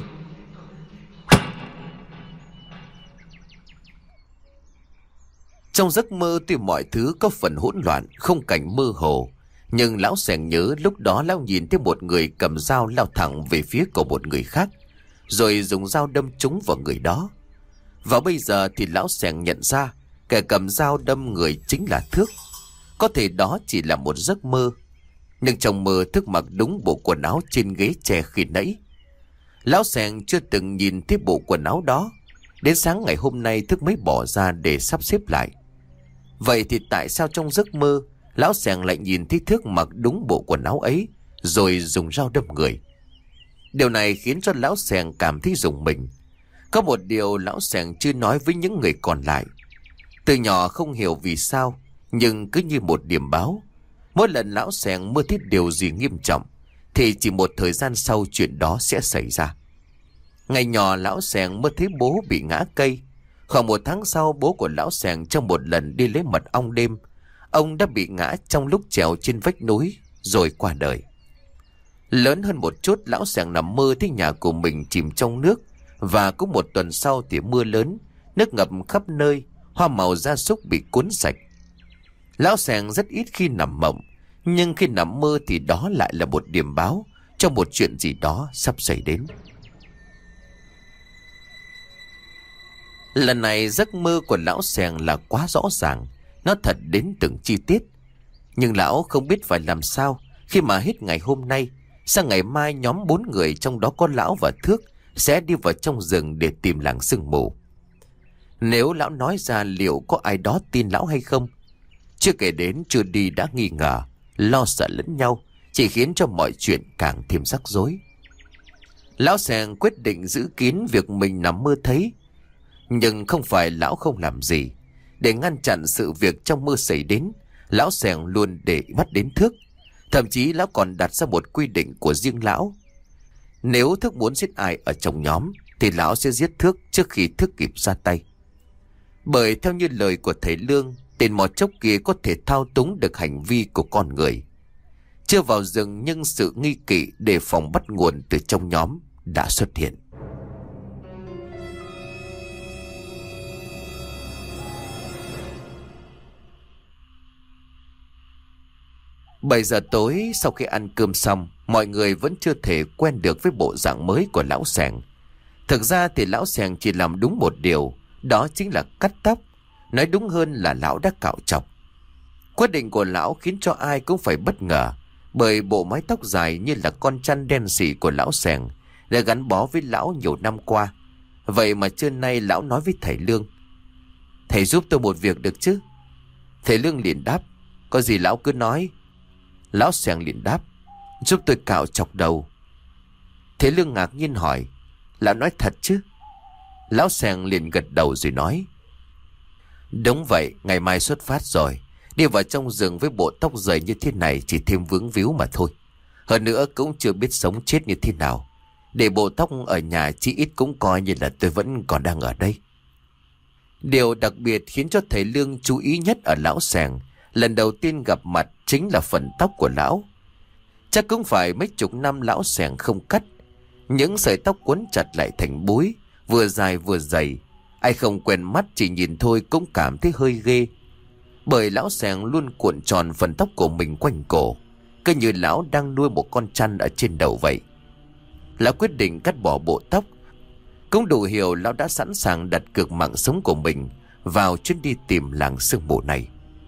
Trong giấc mơ tuy mọi thứ có phần hỗn loạn, không cảnh mơ hồ, nhưng lão Seng nhớ lúc đó lão nhìn thấy một người cầm dao lao thẳng về phía của một người khác, rồi dùng dao đâm trúng vào người đó. Và bây giờ thì lão Seng nhận ra kẻ cầm dao đâm người chính là Thước. Có thể đó chỉ là một giấc mơ, nhưng trong mơ Thước mặc đúng bộ quần áo trên ghế tre khi nãy. Lão Seng chưa từng nhìn thấy bộ quần áo đó. Đến sáng ngày hôm nay Thước mới bỏ ra để sắp xếp lại. Vậy thì tại sao trong giấc mơ lão Seng lại nhìn thấy Thước mặc đúng bộ quần áo ấy, rồi dùng dao đâm người? Điều này khiến cho lão Seng cảm thấy rùng mình. Có một điều lão Seng chưa nói với những người còn lại. Từ nhỏ không hiểu vì sao, nhưng cứ như một điểm báo, mỗi lần lão Seng mơ thấy điều gì nghiêm trọng thì chỉ một thời gian sau chuyện đó sẽ xảy ra. Ngày nhỏ lão Seng mơ thấy bố bị ngã cây. Khoảng 1 tháng sau, bố của lão Seng trong một lần đi lấy mật ong đêm, ông đã bị ngã trong lúc trèo trên vách núi rồi qua đời. Lớn hơn một chút, lão Seng nằm mơ thấy nhà của mình chìm trong nước, và cũng 1 tuần sau thì mưa lớn, nước ngập khắp nơi, hoa màu gia súc bị cuốn sạch. Lão Seng rất ít khi nằm mộng, nhưng khi nằm mơ thì đó lại là một điểm báo cho một chuyện gì đó sắp xảy đến. Lần này giấc mơ của lão Seng là quá rõ ràng, nó thật đến từng chi tiết. Nhưng lão không biết phải làm sao khi mà hết ngày hôm nay, sang ngày mai nhóm 4 người trong đó có lão và Thước sẽ đi vào trong rừng để tìm làng sương mù. Nếu lão nói ra liệu có ai đó tin lão hay không? Chưa kể đến chưa đi đã nghi ngờ, lo sợ lẫn nhau, chỉ khiến cho mọi chuyện càng thêm rắc rối. Lão Seng quyết định giữ kín việc mình nằm mơ thấy. Nhưng không phải lão không làm gì. Để ngăn chặn sự việc trong mơ xảy đến, lão Seng luôn để mắt đến Thước. Thậm chí lão còn đặt ra một quy định của riêng lão. Nếu Thức muốn giết ai ở trong nhóm thì lão sẽ giết Thức trước khi Thức kịp ra tay. Bởi theo như lời của thầy Lương, tên mò chốc kia có thể thao túng được hành vi của con người. Chưa vào rừng nhưng sự nghi kỵ đề phòng bắt nguồn từ trong nhóm đã xuất hiện. 7 giờ tối, sau khi ăn cơm xong, mọi người vẫn chưa thể quen được với bộ dạng mới của lão Sẻng. Thực ra thì lão Sẻng chỉ làm đúng một điều, đó chính là cắt tóc. Nói đúng hơn là lão đã cạo trọc. Quyết định của lão khiến cho ai cũng phải bất ngờ, bởi bộ mái tóc dài như là con chăn đen sì của lão Sẻng đã gắn bó với lão nhiều năm qua. Vậy mà trưa nay lão nói với thầy Lương: "Thầy giúp tôi một việc được chứ?" Thầy Lương liền đáp: "Có gì lão cứ nói." Lão Sẻng liền đáp: "Giúp tôi cạo chọc đầu." Thầy Lương ngạc nhiên hỏi: "Lão nói thật chứ?" Lão Sẻng liền gật đầu rồi nói: "Đúng vậy, ngày mai xuất phát rồi. Đi vào trong rừng với bộ tóc dày như thế này chỉ thêm vướng víu mà thôi. Hơn nữa cũng chưa biết sống chết như thế nào. Để bộ tóc ở nhà chí ít cũng coi như là tôi vẫn còn đang ở đây." Điều đặc biệt khiến cho thầy Lương chú ý nhất ở lão Sẻng lần đầu tiên gặp mặt chính là phần tóc của lão. Chắc cũng phải mấy chục năm lão Sẻng không cắt. Những sợi tóc quấn chặt lại thành búi, vừa dài vừa dày. Ai không quen mắt chỉ nhìn thôi cũng cảm thấy hơi ghê. Bởi lão Sẻng luôn cuộn tròn phần tóc của mình quanh cổ, cứ như lão đang nuôi một con chăn ở trên đầu vậy. Lão quyết định cắt bỏ bộ tóc. Cũng đủ hiểu lão đã sẵn sàng đặt cược mạng sống của mình vào chuyến đi tìm làng sương mù này.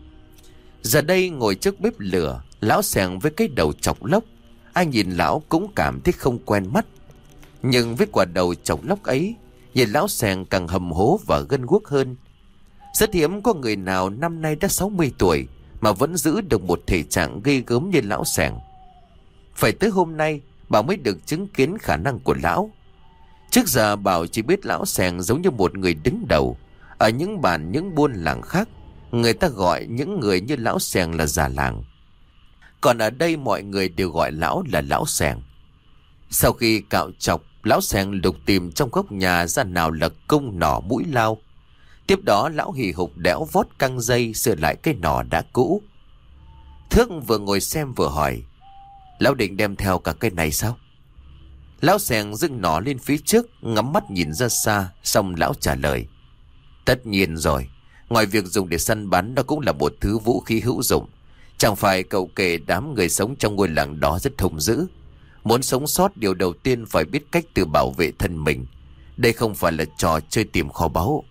Giờ đây ngồi trước bếp lửa, lão Sẻng với cái đầu chọc lốc, ai nhìn lão cũng cảm thấy không quen mắt. Nhưng với quả đầu chọc lốc ấy, nhìn lão Sẻng càng hầm hố và gân guốc hơn. Rất hiếm có người nào năm nay đã 60 tuổi mà vẫn giữ được một thể trạng ghê gớm như lão Sẻng. Phải tới hôm nay Bảo mới được chứng kiến khả năng của lão. Trước giờ Bảo chỉ biết lão Sẻng giống như một người đứng đầu. Ở những bản những buôn làng khác, người ta gọi những người như lão Sẻng là già làng. Còn ở đây mọi người đều gọi lão là lão Sẻng. Sau khi cạo chọc, lão Sẻng lục tìm trong góc nhà ra nào là cung nỏ mũi lao. Tiếp đó lão hì hục đẽo vót căng dây sửa lại cái nỏ đã cũ. Thước vừa ngồi xem vừa hỏi: "Lão định đem theo cả cây này sao?" Lão Sẻng dưng nỏ lên phía trước, ngắm mắt nhìn ra xa, xong lão trả lời: "Tất nhiên rồi. Ngoài việc dùng để săn bắn, nó cũng là một thứ vũ khí hữu dụng. Chẳng phải cậu kể đám người sống trong ngôi làng đó rất hung dữ. Muốn sống sót điều đầu tiên phải biết cách tự bảo vệ thân mình. Đây không phải là trò chơi tìm kho báu."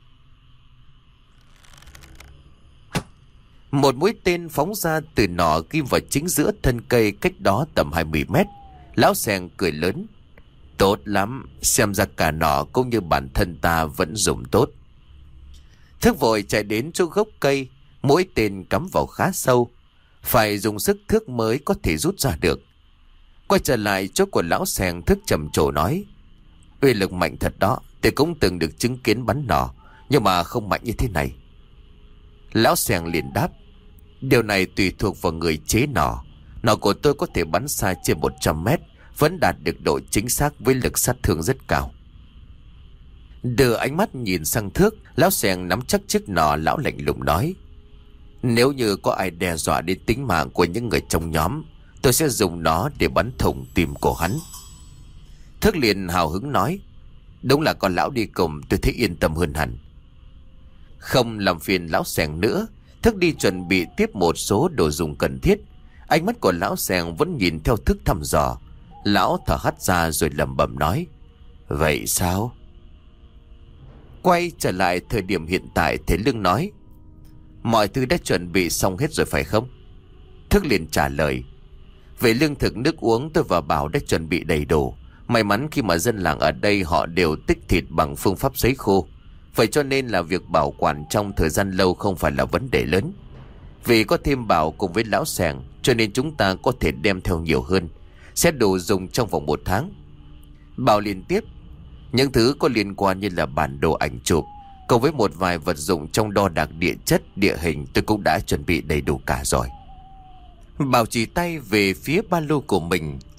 Một mũi tên phóng ra từ nỏ ghim vào chính giữa thân cây cách đó tầm 20 mét. Lão Sẻng cười lớn: "Tốt lắm, xem ra cả nỏ cũng như bản thân ta vẫn dùng tốt." Thước vội chạy đến chỗ gốc cây, mũi tên cắm vào khá sâu, phải dùng sức thước mới có thể rút ra được. Quay trở lại chỗ của lão Sẻng, Thước trầm trồ nói: "Uy lực mạnh thật đó, tôi cũng từng được chứng kiến bắn nỏ, nhưng mà không mạnh như thế này." Lão Sẻng liền đáp: "Điều này tùy thuộc vào người chế nỏ. Nỏ của tôi có thể bắn xa trên 100 mét, vẫn đạt được độ chính xác với lực sát thương rất cao." Đưa ánh mắt nhìn sang Thước, lão Sẻng nắm chắc chiếc nỏ, lão lạnh lùng nói: "Nếu như có ai đe dọa đến tính mạng của những người trong nhóm, tôi sẽ dùng nó để bắn thủng tim của hắn." Thước liền hào hứng nói: "Đúng là con lão đi cùng, tôi thấy yên tâm hơn hẳn." Không làm phiền lão Sẻng nữa, Thước đi chuẩn bị tiếp một số đồ dùng cần thiết. Ánh mắt của lão Sẻng vẫn nhìn theo Thước thăm dò. Lão thở hắt ra rồi lẩm bẩm nói: "Vậy sao?" Quay trở lại thời điểm hiện tại, thầy Lương nói: "Mọi thứ đã chuẩn bị xong hết rồi phải không?" Thước liền trả lời: "Về lương thực nước uống tôi và Bảo đã chuẩn bị đầy đủ. May mắn khi mà dân làng ở đây họ đều tích thịt bằng phương pháp sấy khô. Vậy cho nên là việc bảo quản trong thời gian lâu không phải là vấn đề lớn. Vì có thêm Bảo cùng với lão Sẻng cho nên chúng ta có thể đem theo nhiều hơn, sẽ đủ dùng trong vòng 1 tháng. Bảo liên tiếp: "Những thứ có liên quan như là bản đồ ảnh chụp cùng với một vài vật dụng trong đo đạc địa chất, địa hình tôi cũng đã chuẩn bị đầy đủ cả rồi." Bảo chỉ tay về phía ba lô của mình,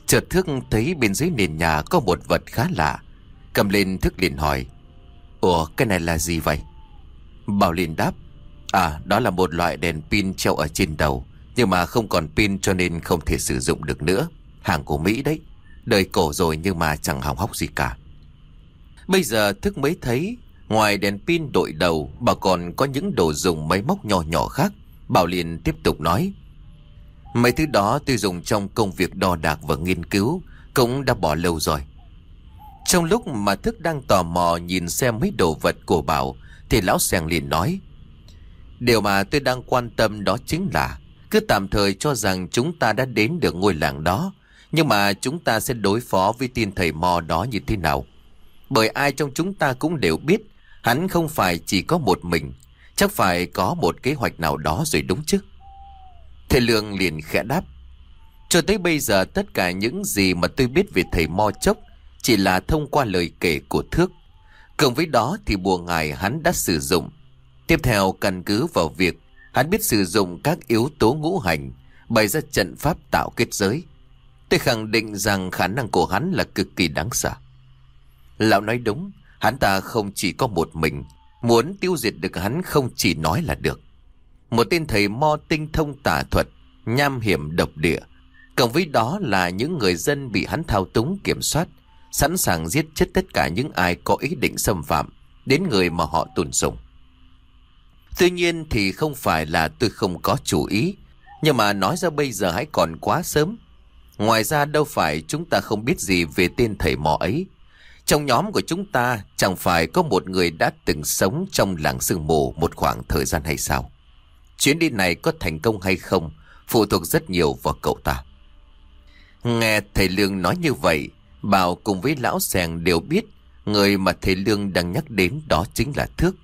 Chợt Thước thấy bên dưới nền nhà có một vật khá lạ. Cầm lên, Thước liền hỏi: Ủa, cái này là gì vậy? Bảo liền đáp: Đó là một loại đèn pin treo ở trên đầu, nhưng mà không còn pin cho nên không thể sử dụng được nữa. Hàng của Mỹ đấy, đời cổ rồi nhưng mà chẳng hỏng hóc gì cả. Bây giờ Thức mới thấy ngoài đèn pin đội đầu, bà còn có những đồ dùng máy móc nhỏ nhỏ khác. Bảo liền tiếp tục nói: Mấy thứ đó tôi dùng trong công việc đo đạc và nghiên cứu, cũng đã bỏ lâu rồi. Trong lúc mà Thức đang tò mò nhìn xem mấy đồ vật của Bảo, thì lão Seng liền nói: Điều mà tôi đang quan tâm đó chính là cứ tạm thời cho rằng chúng ta đã đến được ngôi làng đó, nhưng mà chúng ta sẽ đối phó với tên thầy Mo đó như thế nào? Bởi ai trong chúng ta cũng đều biết hắn không phải chỉ có một mình, chắc phải có một kế hoạch nào đó rồi đúng chứ? Thầy Lương liền khẽ đáp: Cho tới bây giờ tất cả những gì mà tôi biết về thầy Mo Chốc chỉ là thông qua lời kể của Thước. Cộng với đó thì bùa ngải hắn đã sử dụng. Tiếp theo, căn cứ vào việc hắn biết sử dụng các yếu tố ngũ hành, bày ra trận pháp tạo kết giới, tôi khẳng định rằng khả năng của hắn là cực kỳ đáng sợ. Lão nói đúng, hắn ta không chỉ có một mình, muốn tiêu diệt được hắn không chỉ nói là được. Một tên thầy Mo tinh thông tà thuật, nham hiểm độc địa, cộng với đó là những người dân bị hắn thao túng kiểm soát, sẵn sàng giết chết tất cả những ai có ý định xâm phạm đến người mà họ tôn sùng. Tuy nhiên thì không phải là tôi không có chủ ý, nhưng mà nói ra bây giờ hãy còn quá sớm. Ngoài ra đâu phải chúng ta không biết gì về tên thầy Mo ấy. Trong nhóm của chúng ta chẳng phải có một người đã từng sống trong làng sương mù một khoảng thời gian hay sao? Chuyến đi này có thành công hay không phụ thuộc rất nhiều vào cậu ta. Nghe thầy Lương nói như vậy, Bảo cùng với lão Seng đều biết người mà thầy Lương đang nhắc đến đó chính là Thước.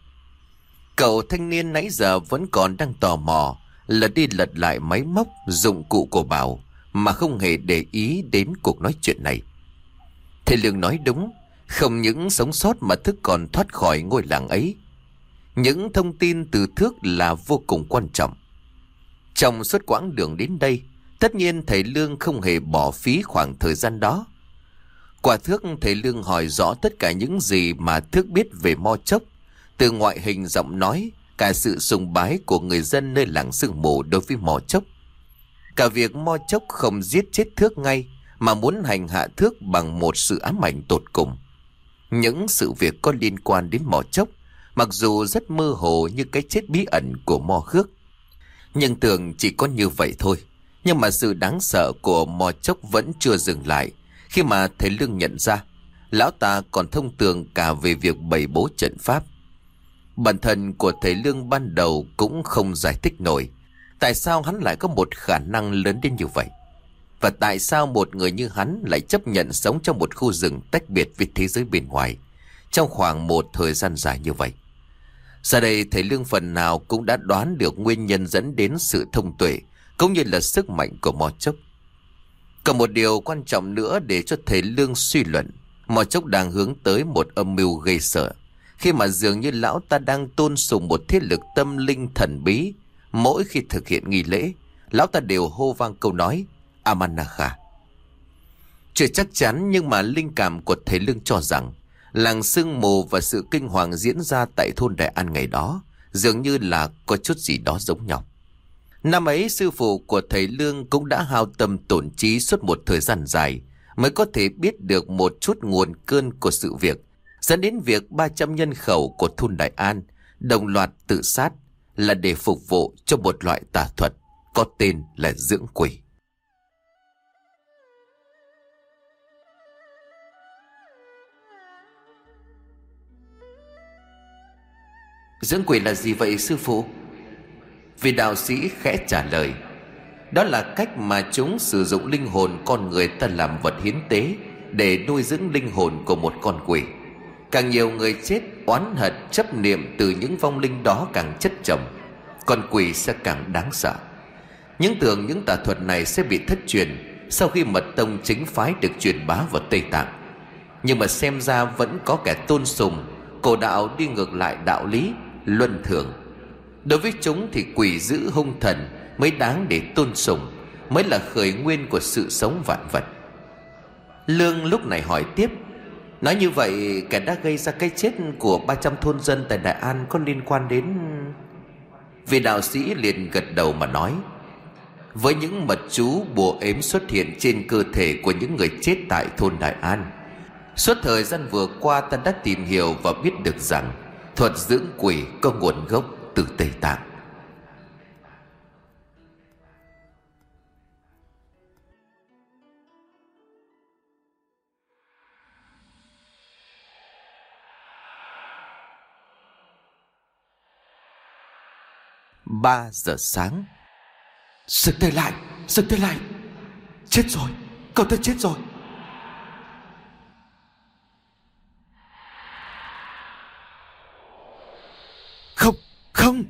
Cậu thanh niên nãy giờ vẫn còn đang tò mò, lật đi lật lại máy móc, dụng cụ của Bảo mà không hề để ý đến cuộc nói chuyện này. Thầy Lương nói đúng, không những sống sót mà Thước còn thoát khỏi ngôi làng ấy. Những thông tin từ Thước là vô cùng quan trọng. Trong suốt quãng đường đến đây, tất nhiên thầy Lương không hề bỏ phí khoảng thời gian đó. Qua Thước, thầy Lương hỏi rõ tất cả những gì mà Thước biết về Mo Chốc, từ ngoại hình, giọng nói, cả sự sùng bái của người dân nơi làng sương mù đối với Mo Chốc. Cả việc Mo Chốc không giết chết Thước ngay, mà muốn hành hạ Thước bằng một sự ám ảnh tột cùng. Những sự việc có liên quan đến Mo Chốc, mặc dù rất mơ hồ như cái chết bí ẩn của Mo Khước, nhưng tưởng chỉ có như vậy thôi. Nhưng mà sự đáng sợ của Mo Chốc vẫn chưa dừng lại, khi mà thầy Lương nhận ra lão ta còn thông tường cả về việc bày bố trận pháp. Bản thân của thầy Lương ban đầu cũng không giải thích nổi tại sao hắn lại có một khả năng lớn đến như vậy, và tại sao một người như hắn lại chấp nhận sống trong một khu rừng tách biệt với thế giới bên ngoài trong khoảng một thời gian dài như vậy. Giờ đây thầy Lương phần nào cũng đã đoán được nguyên nhân dẫn đến sự thông tuệ cũng như là sức mạnh của Mo Chốc. Còn một điều quan trọng nữa để cho thầy Lương suy luận, Mo Chốc đang hướng tới một âm mưu gây sợ, khi mà dường như lão ta đang tôn sùng một thế lực tâm linh thần bí. Mỗi khi thực hiện nghi lễ, lão ta đều hô vang câu nói Amanakha. Chưa chắc chắn, nhưng mà linh cảm của thầy Lương cho rằng làng sương mù và sự kinh hoàng diễn ra tại thôn Đại An ngày đó dường như là có chút gì đó giống nhau. Năm ấy sư phụ của thầy Lương cũng đã hao tâm tổn trí suốt một thời gian dài mới có thể biết được một chút nguồn cơn của sự việc, dẫn đến việc 300 nhân khẩu của thôn Đại An đồng loạt tự sát là để phục vụ cho một loại tà thuật có tên là dưỡng quỷ. Dưỡng quỷ là gì vậy sư phụ? Vị đạo sĩ khẽ trả lời: Đó là cách mà chúng sử dụng linh hồn con người ta làm vật hiến tế để nuôi dưỡng linh hồn của một con quỷ. Càng nhiều người chết, oán hận chấp niệm từ những vong linh đó càng chất chồng, con quỷ sẽ càng đáng sợ. Những tà thuật này sẽ bị thất truyền sau khi mật tông chính phái được truyền bá vào Tây Tạng. Nhưng mà xem ra vẫn có kẻ tôn sùng cổ đạo đi ngược lại đạo lý luân thường. Đối với chúng thì quỷ dữ hung thần mới đáng để tôn sùng, mới là khởi nguyên của sự sống vạn vật. Lương lúc này hỏi tiếp: nói như vậy kẻ đã gây ra cái chết của 300 thôn dân tại Đại An có liên quan đến... Vị đạo sĩ liền gật đầu mà nói: với những mật chú bùa ếm xuất hiện trên cơ thể của những người chết tại thôn Đại An, suốt thời gian vừa qua ta đã tìm hiểu và biết được rằng thuật dưỡng quỷ có nguồn gốc từ Tây Tạng. Ba giờ sáng. Dừng tay lại, dừng tay lại. Chết rồi, cậu ta chết rồi. Không, không.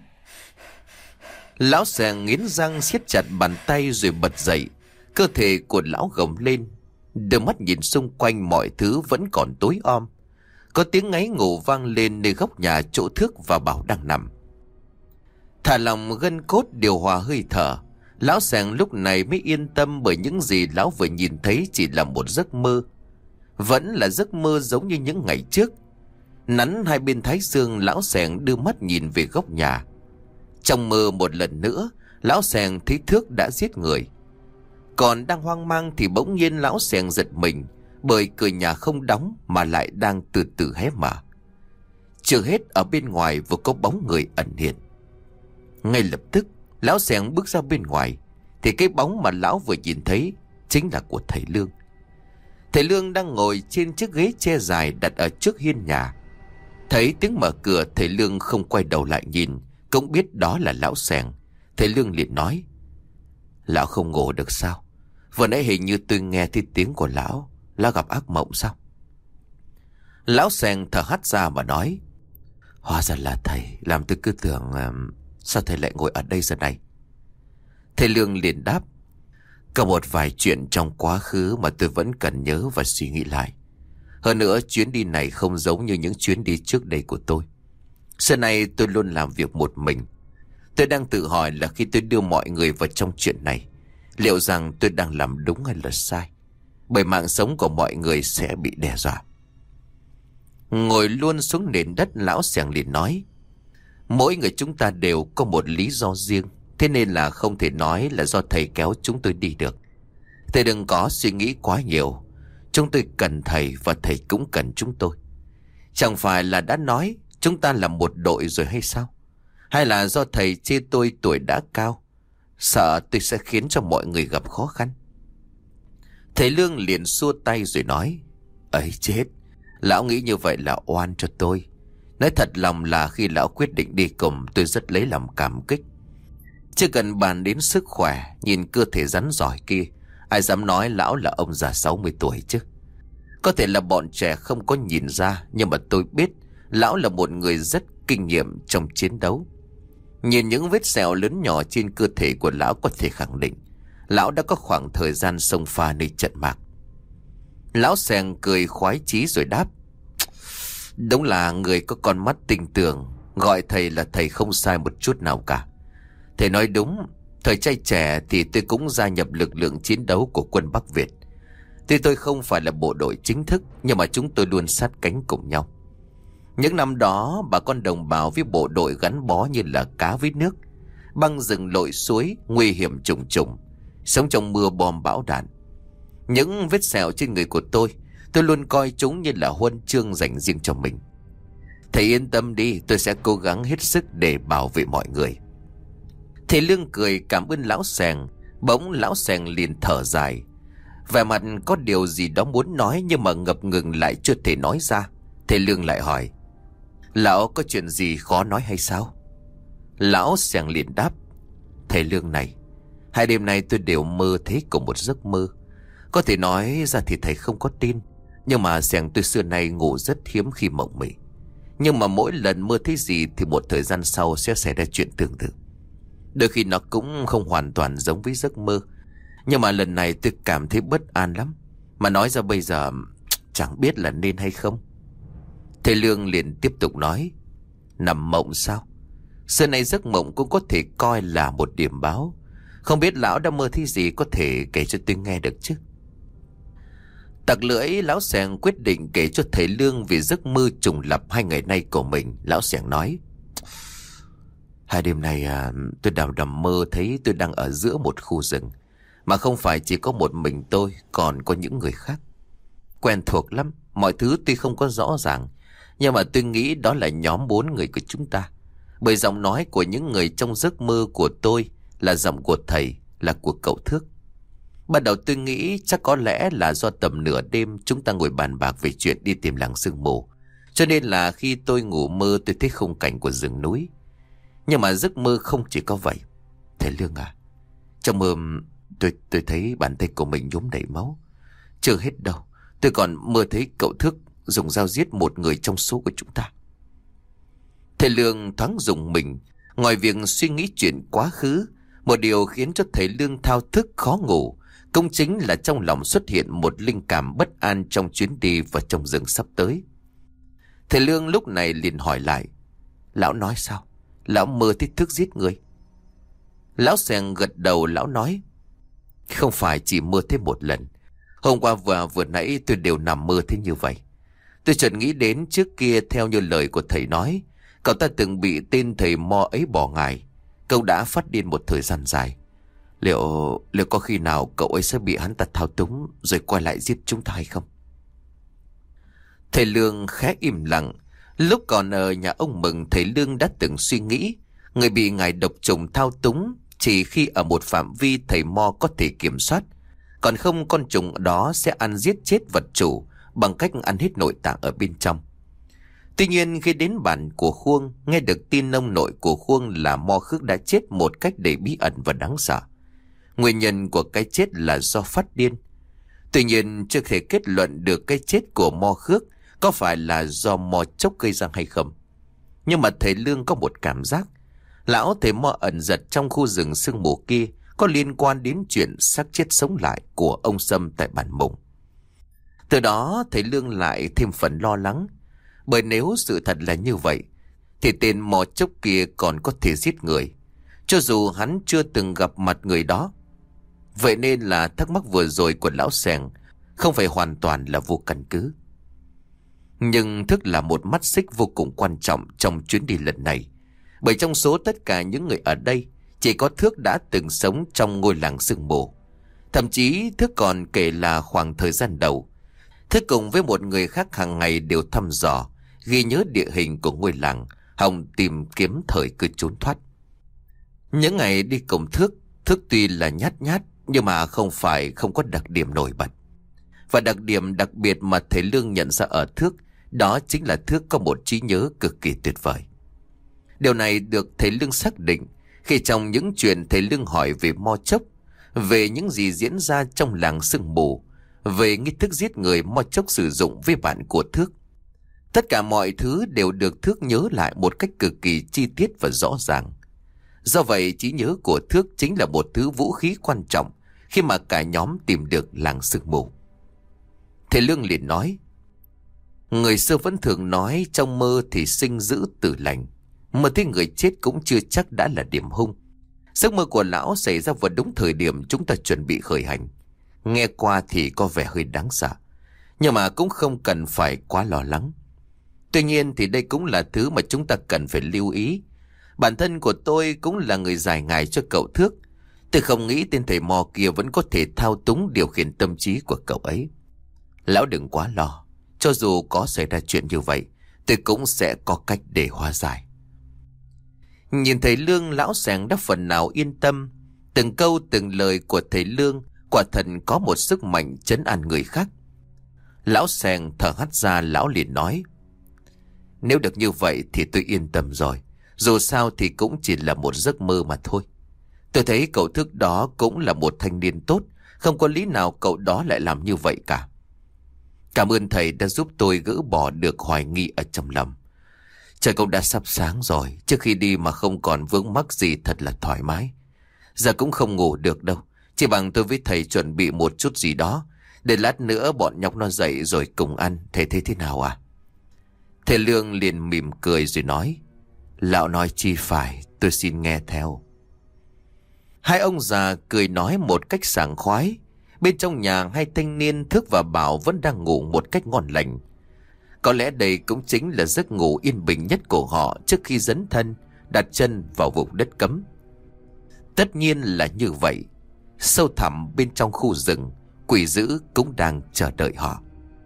Lão Sàng nghiến răng siết chặt bàn tay rồi bật dậy. Cơ thể của lão gồng lên. Đôi mắt nhìn xung quanh, mọi thứ vẫn còn tối om. Có tiếng ngáy ngủ vang lên nơi góc nhà chỗ Thước và Bảo đang nằm. Thả lòng gân cốt điều hòa hơi thở, lão Sàng lúc này mới yên tâm, bởi những gì lão vừa nhìn thấy chỉ là một giấc mơ. Vẫn là giấc mơ giống như những ngày trước. Nắn hai bên thái dương, lão Sàng đưa mắt nhìn về góc nhà. Trong mơ một lần nữa, lão Sàng thấy Thước đã giết người. Còn đang hoang mang thì bỗng nhiên lão Sàng giật mình, bởi cửa nhà không đóng mà lại đang từ từ hé mở. Chưa hết, ở bên ngoài vừa có bóng người ẩn hiện. Ngay lập tức lão Sàng bước ra bên ngoài, thì cái bóng mà lão vừa nhìn thấy chính là của thầy Lương. Thầy Lương đang ngồi trên chiếc ghế tre dài đặt ở trước hiên nhà. Thấy tiếng mở cửa, thầy Lương không quay đầu lại nhìn, cũng biết đó là lão Sàng. Thầy Lương liền nói: lão không ngủ được sao? Vừa nãy hình như tôi nghe thấy tiếng của lão. Lão gặp ác mộng sao? Lão Sàng thở hắt ra mà nói: hóa ra là thầy. Làm tôi cứ tưởng sao thầy lại ngồi ở đây giờ này? Thầy Lương liền đáp: có một vài chuyện trong quá khứ mà tôi vẫn cần nhớ và suy nghĩ lại. Hơn nữa, chuyến đi này không giống như những chuyến đi trước đây của tôi. Xưa nay tôi luôn làm việc một mình. Tôi đang tự hỏi là khi tôi đưa mọi người vào trong chuyện này, liệu rằng tôi đang làm đúng hay là sai? Bởi mạng sống của mọi người sẽ bị đe dọa. Ngồi luôn xuống nền đất, lão Sàng liền nói: mỗi người chúng ta đều có một lý do riêng, thế nên là không thể nói là do thầy kéo chúng tôi đi được. Thầy đừng có suy nghĩ quá nhiều. Chúng tôi cần thầy và thầy cũng cần chúng tôi. Chẳng phải là đã nói chúng ta là một đội rồi hay sao? Hay là do thầy chê tôi tuổi đã cao, sợ tôi sẽ khiến cho mọi người gặp khó khăn? Thầy Lương liền xua tay rồi nói: ấy chết, lão nghĩ như vậy là oan cho tôi. Nói thật lòng là khi lão quyết định đi cùng, tôi rất lấy làm cảm kích. Chưa cần bàn đến sức khỏe, nhìn cơ thể rắn giỏi kia, ai dám nói lão là ông già 60 tuổi chứ? Có thể là bọn trẻ không có nhìn ra, nhưng mà tôi biết lão là một người rất kinh nghiệm trong chiến đấu. Nhìn những vết sẹo lớn nhỏ trên cơ thể của lão có thể khẳng định lão đã có khoảng thời gian xông pha nơi trận mạc. Lão Sàng cười khoái chí rồi đáp: đúng là người có con mắt tinh tường, gọi thầy là thầy không sai một chút nào cả. Thầy nói đúng, thời trai trẻ thì tôi cũng gia nhập lực lượng chiến đấu của quân Bắc Việt. Tuy tôi không phải là bộ đội chính thức, nhưng mà chúng tôi luôn sát cánh cùng nhau. Những năm đó, bà con đồng bào với bộ đội gắn bó như là cá với nước, băng rừng lội suối, nguy hiểm trùng trùng, sống trong mưa bom bão đạn. Những vết sẹo trên người của tôi luôn coi chúng như là huân chương dành riêng cho mình. Thầy yên tâm đi, tôi sẽ cố gắng hết sức để bảo vệ mọi người. Thầy Lương cười cảm ơn lão Sàng. Bỗng lão Sàng liền thở dài, vẻ mặt có điều gì đó muốn nói nhưng mà ngập ngừng lại chưa thể nói ra. Thầy Lương lại hỏi: lão có chuyện gì khó nói hay sao? Lão Sàng liền đáp: thầy Lương này, 2 đêm nay tôi đều mơ thấy cùng một giấc mơ. Có thể nói ra thì thầy không có tin, nhưng mà Sàng tôi xưa nay ngủ rất hiếm khi mộng mị. Nhưng mà mỗi lần mơ thấy gì thì một thời gian sau sẽ xảy ra chuyện tương tự. Đôi khi nó cũng không hoàn toàn giống với giấc mơ, nhưng mà lần này tôi cảm thấy bất an lắm. Mà nói ra bây giờ chẳng biết là nên hay không. Thầy Lương liền tiếp tục nói: nằm mộng sao? Xưa nay giấc mộng cũng có thể coi là một điểm báo. Không biết lão đã mơ thấy gì, có thể kể cho tôi nghe được chứ? Tặc lưỡi, lão Seng quyết định kể cho thầy Lương về giấc mơ trùng lập 2 ngày nay của mình. Lão Seng nói: 2 đêm nay tôi nằm mơ thấy tôi đang ở giữa một khu rừng, mà không phải chỉ có một mình tôi, còn có những người khác. Quen thuộc lắm, mọi thứ tuy không có rõ ràng, nhưng mà tôi nghĩ đó là nhóm 4 người của chúng ta. Bởi giọng nói của những người trong giấc mơ của tôi là giọng của thầy, là của cậu Thước. Ban đầu tôi nghĩ chắc có lẽ là do tầm nửa đêm chúng ta ngồi bàn bạc về chuyện đi tìm làng sương mù, cho nên là khi tôi ngủ mơ tôi thấy khung cảnh của rừng núi. Nhưng mà giấc mơ không chỉ có vậy. Thầy Lương à, trong mơ tôi thấy bàn tay của mình nhuốm đầy máu. Chưa hết đâu, tôi còn mơ thấy cậu Thước dùng dao giết một người trong số của chúng ta. Thầy Lương thoáng rùng mình. Ngoài việc suy nghĩ chuyện quá khứ, một điều khiến cho thầy Lương thao thức khó ngủ cũng chính là trong lòng xuất hiện một linh cảm bất an trong chuyến đi vào trong rừng sắp tới. Thầy Lương lúc này liền hỏi lại: Lão nói sao? Lão mơ thấy Thước giết người? Lão Seng gật đầu. Lão nói: Không phải chỉ mơ thấy một lần. Hôm qua và vừa nãy tôi đều nằm mơ thế như vậy. Tôi chợt nghĩ đến trước kia, theo như lời của thầy nói, cậu ta từng bị tên thầy Mo ấy bỏ ngài. Cậu đã phát điên một thời gian dài. Liệu có khi nào cậu ấy sẽ bị hắn ta thao túng rồi quay lại giết chúng ta hay không? Thầy Lương khẽ im lặng. Lúc còn ở nhà ông Mừng, thầy Lương đã từng suy nghĩ người bị ngài độc trùng thao túng chỉ khi ở một phạm vi thầy Mo có thể kiểm soát, còn không con trùng đó sẽ ăn giết chết vật chủ bằng cách ăn hết nội tạng ở bên trong. Tuy nhiên khi đến bản của Khuông, nghe được tin ông nội của Khuông là Mo Khước đã chết một cách đầy bí ẩn và đáng sợ. Nguyên nhân của cái chết là do phát điên. Tuy nhiên chưa thể kết luận được cái chết của Mo Khước có phải là do Mo Chốc gây ra hay không. Nhưng mà thầy Lương có một cảm giác lão thầy Mo ẩn giật trong khu rừng sương mù kia có liên quan đến chuyện xác chết sống lại của ông Sâm tại bản Mùng. Từ đó thầy Lương lại thêm phần lo lắng, bởi nếu sự thật là như vậy thì tên Mo Chốc kia còn có thể giết người, cho dù hắn chưa từng gặp mặt người đó. Vậy nên là thắc mắc vừa rồi của lão Seng không phải hoàn toàn là vô căn cứ. Nhưng Thức là một mắt xích vô cùng quan trọng trong chuyến đi lần này, bởi trong số tất cả những người ở đây, chỉ có Thước đã từng sống trong ngôi làng sương mù. Thậm chí Thức còn kể là khoảng thời gian đầu, Thức cùng với một người khác hàng ngày đều thăm dò, ghi nhớ địa hình của ngôi làng, hòng tìm kiếm thời cơ trốn thoát. Những ngày đi cùng Thức tuy là nhát nhát nhưng mà không phải không có đặc điểm nổi bật. Và đặc điểm đặc biệt mà thầy Lương nhận ra ở Thức, đó chính là Thức có một trí nhớ cực kỳ tuyệt vời. Điều này được thầy Lương xác định khi trong những chuyện thầy Lương hỏi về Mo Chốc, về những gì diễn ra trong làng sương mù, về nghi thức giết người Mo Chốc sử dụng với bạn của Thức. Tất cả mọi thứ đều được Thức nhớ lại một cách cực kỳ chi tiết và rõ ràng. Do vậy, trí nhớ của Thức chính là một thứ vũ khí quan trọng khi mà cả nhóm tìm được làng sương mù. Thầy Lương liền nói: Người xưa vẫn thường nói trong mơ thì sinh dữ tử lành, mơ thấy người chết cũng chưa chắc đã là điểm hung. Giấc mơ của lão xảy ra vào đúng thời điểm chúng ta chuẩn bị khởi hành. Nghe qua thì có vẻ hơi đáng sợ, nhưng mà cũng không cần phải quá lo lắng. Tuy nhiên thì đây cũng là thứ mà chúng ta cần phải lưu ý. Bản thân của tôi cũng là người giải ngài cho cậu Thước. Tôi không nghĩ tên thầy Mo kia vẫn có thể thao túng điều khiển tâm trí của cậu ấy. Lão đừng quá lo. Cho dù có xảy ra chuyện như vậy, tôi cũng sẽ có cách để hóa giải. Nhìn thầy Lương, lão Seng đã phần nào yên tâm. Từng câu từng lời của thầy Lương quả thật có một sức mạnh trấn an người khác. Lão Seng thở hắt ra, lão liền nói: Nếu được như vậy thì tôi yên tâm rồi. Dù sao thì cũng chỉ là một giấc mơ mà thôi. Tôi thấy cậu Thức đó cũng là một thanh niên tốt, không có lý nào cậu đó lại làm như vậy cả. Cảm ơn thầy đã giúp tôi gỡ bỏ được hoài nghi ở trong lòng. Trời cũng đã sắp sáng rồi, trước khi đi mà không còn vướng mắc gì thật là thoải mái. Giờ cũng không ngủ được đâu, chỉ bằng tôi với thầy chuẩn bị một chút gì đó, để lát nữa bọn nhóc nó dậy rồi cùng ăn. Thầy thấy thế nào à? Thầy Lương liền mỉm cười rồi nói: Lão nói chi phải, tôi xin nghe theo. Hai ông già cười nói một cách sảng khoái, Bên trong nhà, hai thanh niên Thức và Bảo vẫn đang ngủ một cách ngon lành. Có lẽ đây cũng chính là giấc ngủ yên bình nhất của họ trước khi dấn thân đặt chân vào vùng đất cấm. Tất nhiên là như vậy. Sâu thẳm bên trong khu rừng, quỷ dữ cũng đang chờ đợi họ.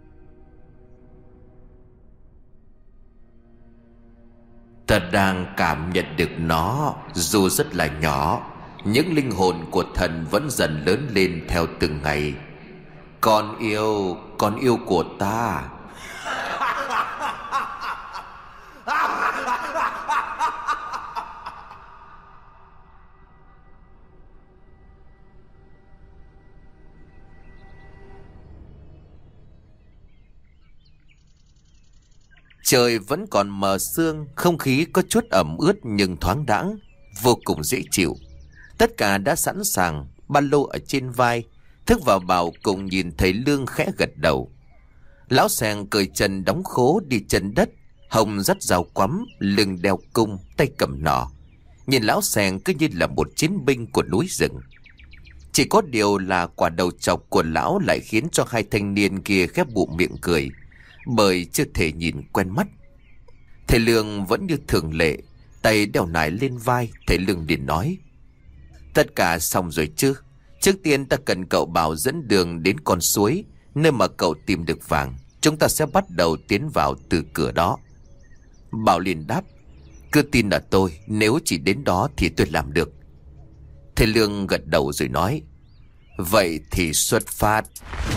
Ta đang cảm nhận được nó, dù rất là nhỏ. Những linh hồn của thần vẫn dần lớn lên theo từng ngày. Con yêu của ta. Trời vẫn còn mờ sương, không khí có chút ẩm ướt nhưng thoáng đãng, vô cùng dễ chịu. Tất cả đã sẵn sàng, ba lô ở trên vai. Thức và Bảo cùng nhìn thấy Lương khẽ gật đầu. Lão Seng cởi chân đóng khố đi chân đất, hồng dắt dao quắm, lưng đeo cung, tay cầm nỏ. Nhìn lão Seng cứ như là một chiến binh của núi rừng. Chỉ có điều là quả đầu chọc của lão lại khiến cho hai thanh niên kia khép bụng miệng cười, bởi chưa thể nhìn quen mắt. Thầy Lương vẫn như thường lệ, tay đeo nải lên vai. Thầy Lương liền nói: Tất cả xong rồi chứ? Trước tiên ta cần cậu Bảo dẫn đường đến con suối, nơi mà cậu tìm được vàng. Chúng ta sẽ bắt đầu tiến vào từ cửa đó. Bảo liền đáp: Cứ tin là tôi, nếu chỉ đến đó thì tôi làm được. Thầy Lương gật đầu rồi nói: Vậy thì xuất phát.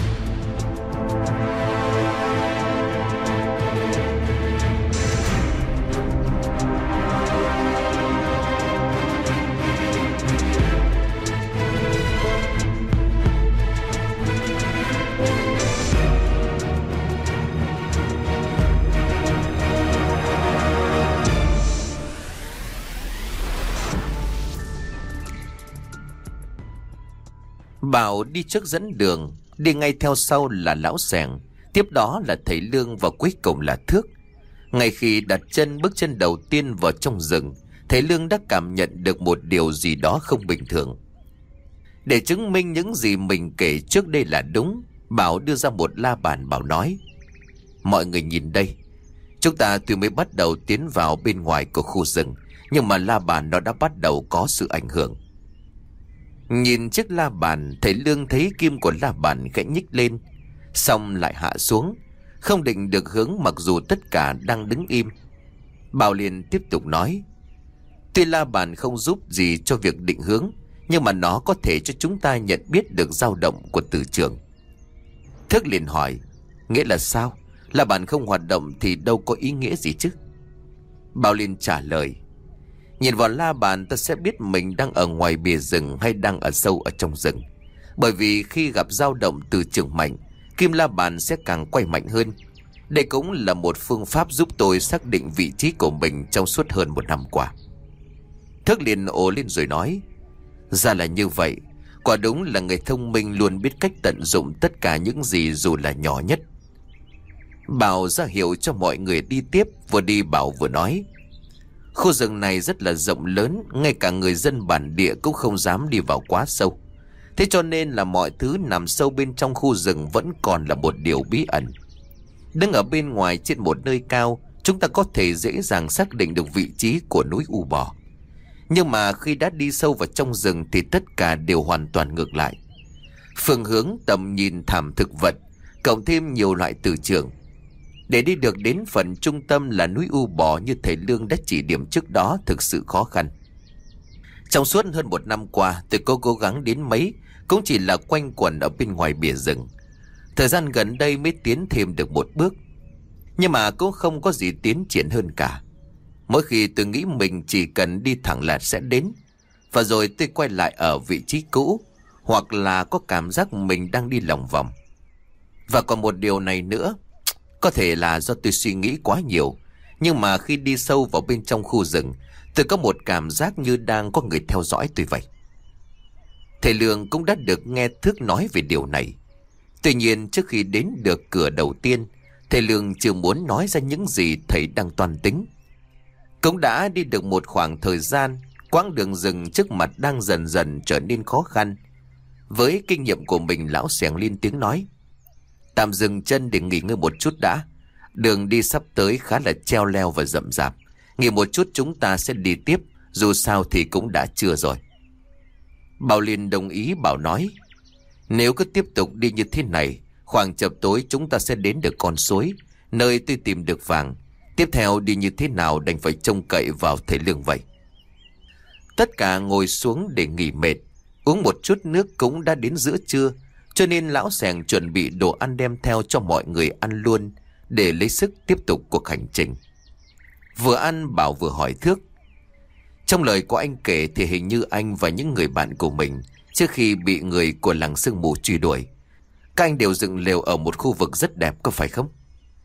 Bảo đi trước dẫn đường, đi ngay theo sau là lão Seng, tiếp đó là thầy Lương và cuối cùng là Thước. Ngay khi đặt bước chân đầu tiên vào trong rừng, thầy Lương đã cảm nhận được một điều gì đó không bình thường. Để chứng minh những gì mình kể trước đây là đúng, Bảo đưa ra một la bàn. Bảo nói: Mọi người nhìn đây. Chúng ta tuy mới bắt đầu tiến vào bên ngoài của khu rừng, nhưng mà la bàn nó đã bắt đầu có sự ảnh hưởng. Nhìn chiếc la bàn, thầy Lương thấy kim của la bàn khẽ nhích lên, xong lại hạ xuống, không định được hướng mặc dù tất cả đang đứng im. Bảo liền tiếp tục nói: Tuy la bàn không giúp gì cho việc định hướng, nhưng mà nó có thể cho chúng ta nhận biết được dao động của từ trường. Thức liền hỏi: Nghĩa là sao? La bàn không hoạt động thì đâu có ý nghĩa gì chứ? Bảo liền trả lời: Nhìn vào la bàn ta sẽ biết mình đang ở ngoài bìa rừng hay đang ở sâu ở trong rừng. Bởi vì khi gặp dao động từ trường mạnh, kim la bàn sẽ càng quay mạnh hơn. Đây cũng là một phương pháp giúp tôi xác định vị trí của mình trong suốt hơn 1 năm qua. Thức liền ồ lên rồi nói: Ra là như vậy. Quả đúng là người thông minh luôn biết cách tận dụng tất cả những gì dù là nhỏ nhất. Bảo ra hiệu cho mọi người đi tiếp. Vừa đi Bảo vừa nói: Khu rừng này rất là rộng lớn, ngay cả người dân bản địa cũng không dám đi vào quá sâu. Thế cho nên là mọi thứ nằm sâu bên trong khu rừng vẫn còn là một điều bí ẩn. Đứng ở bên ngoài trên một nơi cao, chúng ta có thể dễ dàng xác định được vị trí của núi U Bò. Nhưng mà khi đã đi sâu vào trong rừng thì tất cả đều hoàn toàn ngược lại. Phương hướng, tầm nhìn, thảm thực vật, cộng thêm nhiều loại từ trường. Để đi được đến phần trung tâm là núi U Bò như thầy Lương đã chỉ điểm trước đó thực sự khó khăn. Trong suốt hơn 1 năm qua, tôi có cố gắng đến mấy cũng chỉ là quanh quẩn ở bên ngoài bìa rừng. Thời gian gần đây mới tiến thêm được 1 bước, nhưng mà cũng không có gì tiến triển hơn cả. Mỗi khi tôi nghĩ mình chỉ cần đi thẳng là sẽ đến, và rồi tôi quay lại ở vị trí cũ, hoặc là có cảm giác mình đang đi lòng vòng. Và còn một điều này nữa, có thể là do tôi suy nghĩ quá nhiều, nhưng mà khi đi sâu vào bên trong khu rừng, tôi có một cảm giác như đang có người theo dõi tôi vậy. Thầy Lương cũng đã được nghe Thước nói về điều này. Tuy nhiên trước khi đến được cửa đầu tiên, thầy Lương chưa muốn nói ra những gì thầy đang toan tính. Cũng đã đi được một khoảng thời gian, quãng đường rừng trước mặt đang dần dần trở nên khó khăn. Với kinh nghiệm của mình, lão Sẻng lên tiếng nói: "Tạm dừng chân để nghỉ ngơi một chút đã. Đường đi sắp tới khá là treo leo và rậm rạp. Nghỉ một chút chúng ta sẽ đi tiếp, dù sao thì cũng đã trưa rồi." Bảo Liên đồng ý, bảo nói: "Nếu cứ tiếp tục đi như thế này, khoảng chập tối chúng ta sẽ đến được con suối, nơi tôi tìm được vàng. Tiếp theo đi như thế nào đành phải trông cậy vào thầy Lương vậy." Tất cả ngồi xuống để nghỉ mệt. Uống một chút nước cũng đã đến giữa trưa, cho nên lão Sẻng chuẩn bị đồ ăn đem theo cho mọi người ăn luôn, để lấy sức tiếp tục cuộc hành trình. Vừa ăn Bảo vừa hỏi Thước: "Trong lời của anh kể thì hình như anh và những người bạn của mình, trước khi bị người của làng sương mù truy đuổi, các anh đều dựng lều ở một khu vực rất đẹp, có phải không?"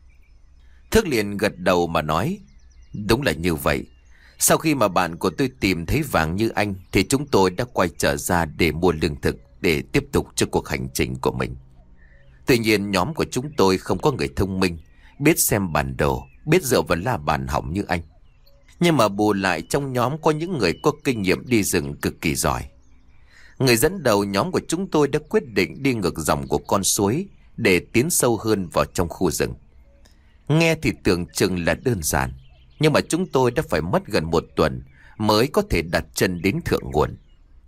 Thước liền gật đầu mà nói: "Đúng là như vậy. Sau khi mà bạn của tôi tìm thấy vàng như anh thì chúng tôi đã quay trở ra để mua lương thực, để tiếp tục cho cuộc hành trình của mình. Tuy nhiên nhóm của chúng tôi không có người thông minh, biết xem bản đồ, biết dựa vào la bàn hỏng như anh. Nhưng mà bù lại trong nhóm có những người có kinh nghiệm đi rừng cực kỳ giỏi. Người dẫn đầu nhóm của chúng tôi đã quyết định đi ngược dòng của con suối để tiến sâu hơn vào trong khu rừng. Nghe thì tưởng chừng là đơn giản, nhưng mà chúng tôi đã phải mất gần 1 tuần mới có thể đặt chân đến thượng nguồn.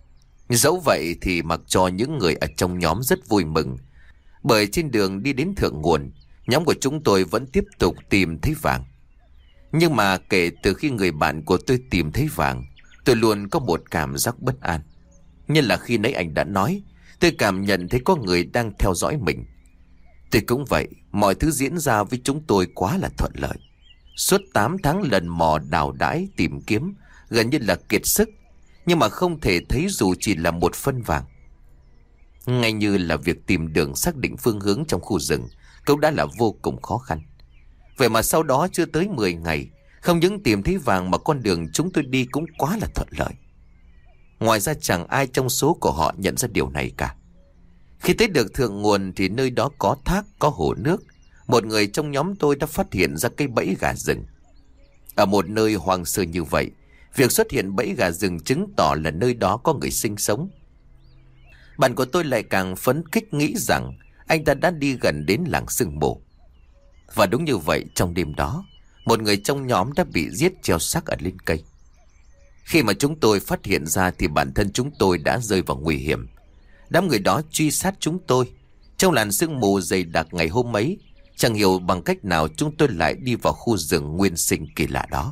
Dẫu vậy thì mặc cho những người ở trong nhóm rất vui mừng, bởi trên đường đi đến thượng nguồn, nhóm của chúng tôi vẫn tiếp tục tìm thấy vàng. Nhưng mà kể từ khi người bạn của tôi tìm thấy vàng, tôi luôn có một cảm giác bất an. Như là khi nãy anh đã nói, tôi cảm nhận thấy có người đang theo dõi mình. Tôi cũng vậy, mọi thứ diễn ra với chúng tôi quá là thuận lợi. Suốt 8 tháng lần mò đào đãi tìm kiếm, gần như là kiệt sức, nhưng mà không thể thấy dù chỉ là 1 phân vàng. Ngay như là việc tìm đường xác định phương hướng trong khu rừng cũng đã là vô cùng khó khăn. Vậy mà sau đó chưa tới 10 ngày, không những tìm thấy vàng mà con đường chúng tôi đi cũng quá là thuận lợi. Ngoài ra chẳng ai trong số của họ nhận ra điều này cả. Khi tới được thượng nguồn thì nơi đó có thác, có hồ nước. Một người trong nhóm tôi đã phát hiện ra cây bẫy gà rừng. Ở một nơi hoang sơ như vậy, việc xuất hiện bẫy gà rừng chứng tỏ là nơi đó có người sinh sống. Bạn của tôi lại càng phấn khích nghĩ rằng anh ta đã đi gần đến làng sương mù. Và đúng như vậy, trong đêm đó, một người trong nhóm đã bị giết treo xác ở lên cây. Khi mà chúng tôi phát hiện ra thì bản thân chúng tôi đã rơi vào nguy hiểm. Đám người đó truy sát chúng tôi. Trong làn sương mù dày đặc ngày hôm ấy, chẳng hiểu bằng cách nào chúng tôi lại đi vào khu rừng nguyên sinh kỳ lạ đó.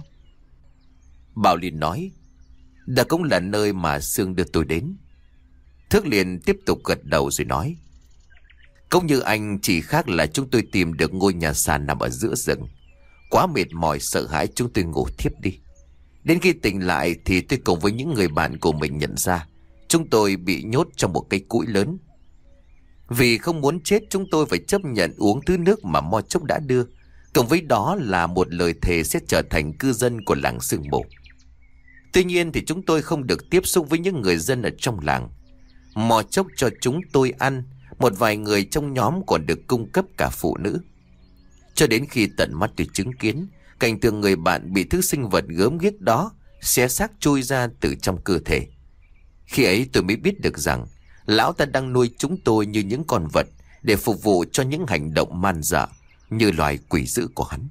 Bảo Liên nói: "Đó cũng là nơi mà Sương đưa tôi đến." Thước liền tiếp tục gật đầu rồi nói: "Cũng như anh, chỉ khác là chúng tôi tìm được ngôi nhà sàn nằm ở giữa rừng. Quá mệt mỏi sợ hãi chúng tôi ngủ thiếp đi. Đến khi tỉnh lại thì tôi cùng với những người bạn của mình nhận ra chúng tôi bị nhốt trong một cây cũi lớn. Vì không muốn chết, chúng tôi phải chấp nhận uống thứ nước mà Mo Chốc đã đưa, cộng với đó là một lời thề sẽ trở thành cư dân của làng sương mù. Tuy nhiên thì chúng tôi không được tiếp xúc với những người dân ở trong làng. Mo Chốc cho chúng tôi ăn, một vài người trong nhóm còn được cung cấp cả phụ nữ. Cho đến khi tận mắt tôi chứng kiến cảnh tượng người bạn bị thứ sinh vật gớm ghiếc đó xé xác chui ra từ trong cơ thể. Khi ấy tôi mới biết được rằng lão ta đang nuôi chúng tôi như những con vật để phục vụ cho những hành động man dợ như loài quỷ dữ của hắn."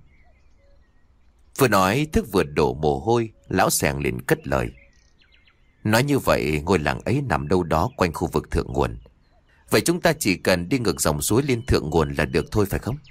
Vừa nói Thức vừa đổ mồ hôi. Lão Sẻng liền cất lời: "Nói như vậy ngôi làng ấy nằm đâu đó quanh khu vực thượng nguồn. Vậy chúng ta chỉ cần đi ngược dòng suối lên thượng nguồn là được thôi phải không?"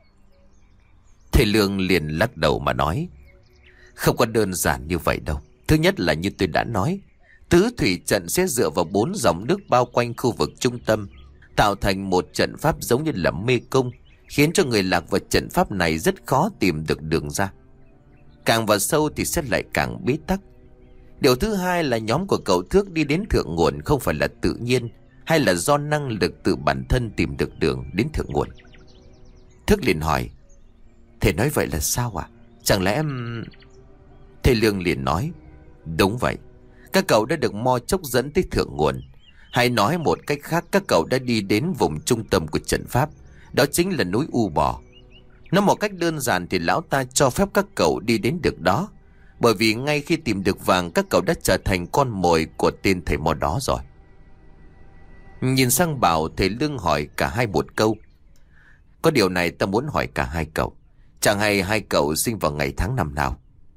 Thầy Lương liền lắc đầu mà nói: "Không có đơn giản như vậy đâu. Thứ nhất là như tôi đã nói, tứ thủy trận sẽ dựa vào 4 dòng nước bao quanh khu vực trung tâm, tạo thành một trận pháp giống như là mê cung, khiến cho người lạc vào trận pháp này rất khó tìm được đường ra. Càng vào sâu thì sẽ lại càng bế tắc. Điều thứ hai là nhóm của cậu Thước đi đến thượng nguồn không phải là tự nhiên, hay là do năng lực tự bản thân tìm được đường đến thượng nguồn." Thước liền hỏi: "Thầy nói vậy là sao à? Chẳng lẽ..." Thầy Lương liền nói: "Đúng vậy. Các cậu đã được Mo Chốc dẫn tới thượng nguồn. Hay nói một cách khác, các cậu đã đi đến vùng trung tâm của trận pháp. Đó chính là núi U Bò. Nói một cách đơn giản thì lão ta cho phép các cậu đi đến được đó, bởi vì ngay khi tìm được vàng, các cậu đã trở thành con mồi của tên thầy Mo đó rồi." Nhìn sang Bảo, thầy Lương hỏi cả hai một câu. Có điều này ta muốn hỏi cả hai cậu. Chẳng hay hai cậu sinh vào ngày tháng năm nào?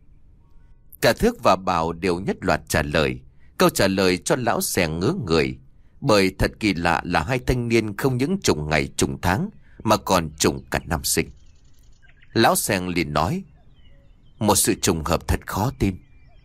Cả Thước và Bảo đều nhất loạt trả lời. Câu trả lời cho lão Sèng ngớ người. Bởi thật kỳ lạ là hai thanh niên không những trùng ngày trùng tháng mà còn trùng cả năm sinh. Lão Sèng liền nói: một sự trùng hợp thật khó tin.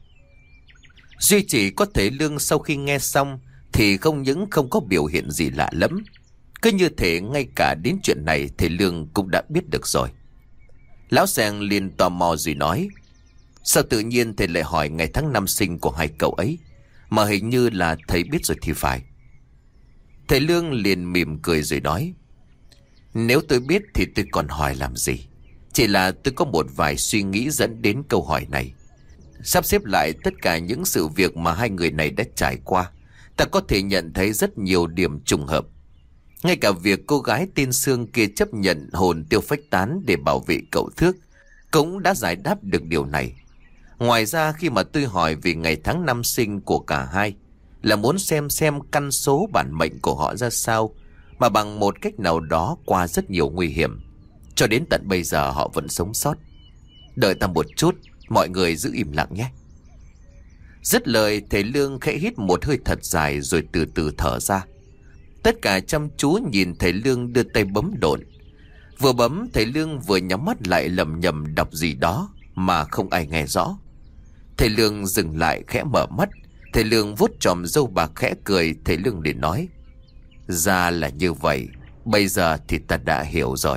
Duy chỉ có thầy Lương sau khi nghe xong thì không những không có biểu hiện gì lạ lắm. Cứ như thể ngay cả đến chuyện này thầy Lương cũng đã biết được rồi. Lão Sèng liền tò mò rồi nói: sao tự nhiên thầy lại hỏi ngày tháng năm sinh của hai cậu ấy, mà hình như là thầy biết rồi thì phải. Thầy Lương liền mỉm cười rồi nói: nếu tôi biết thì tôi còn hỏi làm gì. Chỉ là tôi có một vài suy nghĩ dẫn đến câu hỏi này. Sắp xếp lại tất cả những sự việc mà hai người này đã trải qua, ta có thể nhận thấy rất nhiều điểm trùng hợp. Ngay cả việc cô gái tên Sương kia chấp nhận hồn tiêu phách tán để bảo vệ cậu Thước cũng đã giải đáp được điều này. Ngoài ra, khi mà tôi hỏi về ngày tháng năm sinh của cả hai là muốn xem căn số bản mệnh của họ ra sao, mà bằng một cách nào đó qua rất nhiều nguy hiểm, cho đến tận bây giờ họ vẫn sống sót. Đợi ta một chút, mọi người giữ im lặng nhé. Dứt lời, thầy Lương khẽ hít một hơi thật dài rồi từ từ thở ra. Tất cả chăm chú nhìn thầy Lương đưa tay bấm độn. Vừa bấm, thầy Lương vừa nhắm mắt lại lẩm nhẩm đọc gì đó mà không ai nghe rõ. Thầy Lương dừng lại khẽ mở mắt. Thầy Lương vuốt chòm râu bạc khẽ cười. Thầy Lương liền nói: ra là như vậy, bây giờ thì ta đã hiểu rồi.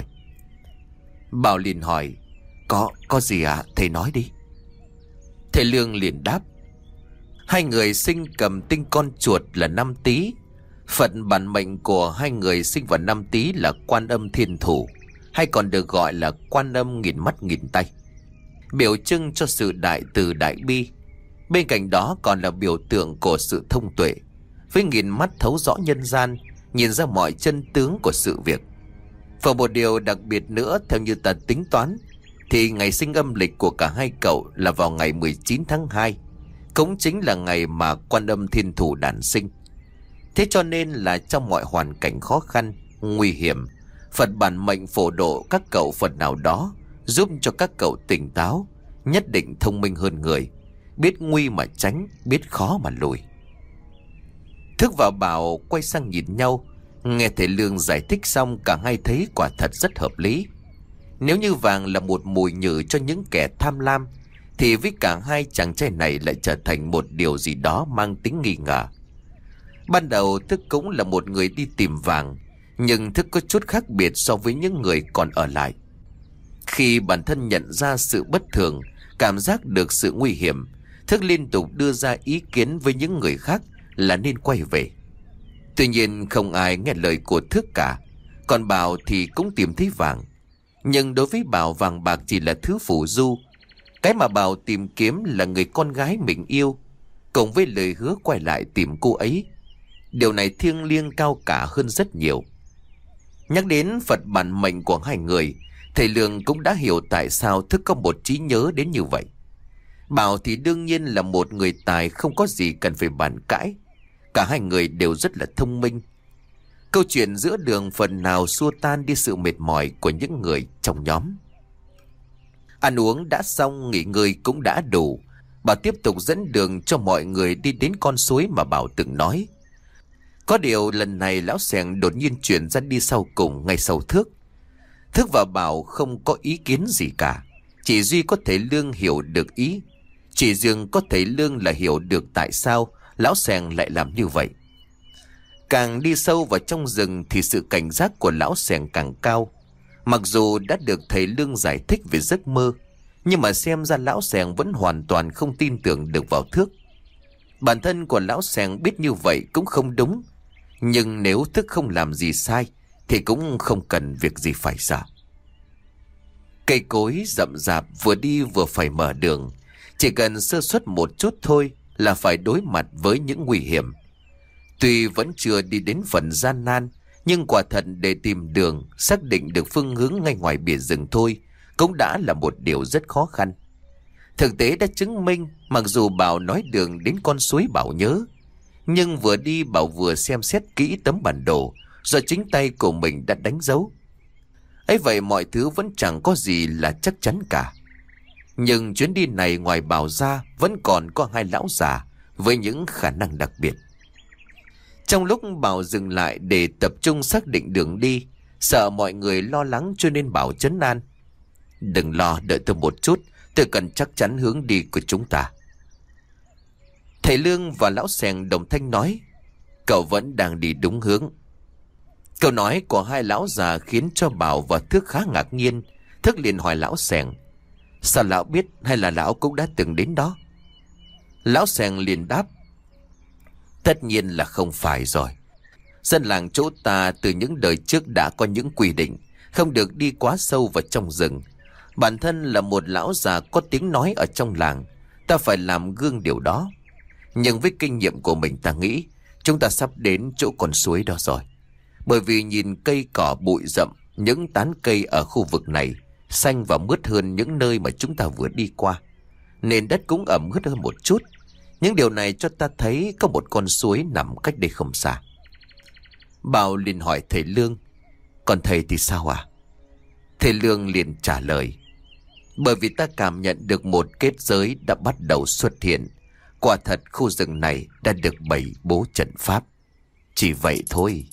Bảo liền hỏi: có gì ạ? Thầy nói đi. Thầy Lương liền đáp: hai người sinh cầm tinh con chuột là năm Tý. Phận bản mệnh của hai người sinh vào năm Tý là Quan Âm Thiên Thủ, hay còn được gọi là Quan Âm nghìn mắt nghìn tay, biểu trưng cho sự đại từ đại bi. Bên cạnh đó còn là biểu tượng của sự thông tuệ, với nghìn mắt thấu rõ nhân gian, nhìn ra mọi chân tướng của sự việc. Và một điều đặc biệt nữa, theo như ta tính toán, thì ngày sinh âm lịch của cả hai cậu là vào ngày 19 tháng 2, cũng chính là ngày mà Quan Âm Thiên Thủ đản sinh. Thế cho nên là trong mọi hoàn cảnh khó khăn, nguy hiểm, Phật bản mệnh phổ độ các cậu phần nào đó, giúp cho các cậu tỉnh táo, nhất định thông minh hơn người, biết nguy mà tránh, biết khó mà lùi. Thức và Bảo quay sang nhìn nhau. Nghe thầy Lương giải thích xong, cả hai thấy quả thật rất hợp lý. Nếu như vàng là một mùi nhử cho những kẻ tham lam, thì với cả hai chàng trai này lại trở thành một điều gì đó mang tính nghi ngờ. Ban đầu Thức cũng là một người đi tìm vàng, nhưng Thức có chút khác biệt so với những người còn ở lại. Khi bản thân nhận ra sự bất thường, cảm giác được sự nguy hiểm, Thức liên tục đưa ra ý kiến với những người khác là nên quay về. Tuy nhiên không ai nghe lời của Thức cả. Còn Bảo thì cũng tìm thấy vàng, nhưng đối với Bảo, vàng bạc chỉ là thứ phù du. Cái mà Bảo tìm kiếm là người con gái mình yêu, cùng với lời hứa quay lại tìm cô ấy. Điều này thiêng liêng cao cả hơn rất nhiều. Nhắc đến Phật bản mệnh của hai người, thầy Lương cũng đã hiểu tại sao Thức có một trí nhớ đến như vậy. Bảo thì đương nhiên là một người tài, không có gì cần phải bàn cãi. Cả hai người đều rất là thông minh. Câu chuyện giữa đường phần nào xua tan đi sự mệt mỏi của những người trong nhóm. Ăn uống đã xong, nghỉ ngơi cũng đã đủ. Bà tiếp tục dẫn đường cho mọi người đi đến con suối mà Bảo từng nói. Có điều lần này lão Sèng đột nhiên chuyển ra đi sau cùng, ngay sau Thức. Thức và Bảo không có ý kiến gì cả. Chỉ duy có thầy Lương hiểu được ý. Chỉ riêng có thầy Lương là hiểu được tại sao lão Sèng lại làm như vậy. Càng đi sâu vào trong rừng thì sự cảnh giác của lão Sèng càng cao. Mặc dù đã được thầy Lương giải thích về giấc mơ, nhưng mà xem ra lão Sèng vẫn hoàn toàn không tin tưởng được vào Thức. Bản thân của lão Sèng biết như vậy cũng không đúng, nhưng nếu Thức không làm gì sai thì cũng không cần việc gì phải sợ. Cây cối rậm rạp, vừa đi vừa phải mở đường. Chỉ cần sơ suất một chút thôi là phải đối mặt với những nguy hiểm. Tuy vẫn chưa đi đến phần gian nan, nhưng quả thật để tìm đường, xác định được phương hướng ngay ngoài bìa rừng thôi cũng đã là một điều rất khó khăn. Thực tế đã chứng minh, mặc dù Bảo nói đường đến con suối Bảo nhớ, Nhưng vừa đi Bảo vừa xem xét kỹ tấm bản đồ do chính tay của mình đã đánh dấu. Ấy vậy mọi thứ vẫn chẳng có gì là chắc chắn cả. Nhưng chuyến đi này ngoài Bảo ra vẫn còn có hai lão già với những khả năng đặc biệt. Trong lúc Bảo dừng lại để tập trung xác định đường đi, sợ mọi người lo lắng cho nên Bảo trấn an: "Đừng lo, đợi tôi một chút, tôi cần chắc chắn hướng đi của chúng ta." Thầy Lương và lão Sèng đồng thanh nói: "Cậu vẫn đang đi đúng hướng." Câu nói của hai lão già khiến cho Bảo và Thước khá ngạc nhiên. Thước liền hỏi lão Sèng: "Sao lão biết, hay là lão cũng đã từng đến đó?" Lão Sèng liền đáp: "Tất nhiên là không phải rồi. Dân làng chỗ ta từ những đời trước đã có những quy định không được đi quá sâu vào trong rừng. Bản thân là một lão già có tiếng nói ở trong làng, ta phải làm gương điều đó. Nhưng với kinh nghiệm của mình, ta nghĩ chúng ta sắp đến chỗ con suối đó rồi. Bởi vì nhìn cây cỏ bụi rậm, những tán cây ở khu vực này xanh và mướt hơn những nơi mà chúng ta vừa đi qua. Nền đất cũng ẩm ướt hơn một chút. Những điều này cho ta thấy có một con suối nằm cách đây không xa." Bảo liền hỏi thầy Lương: "Còn thầy thì sao ạ?" Thầy Lương liền trả lời: "Bởi vì ta cảm nhận được một kết giới đã bắt đầu xuất hiện. Quả thật khu rừng này đã được bày bố trận pháp. Chỉ vậy thôi."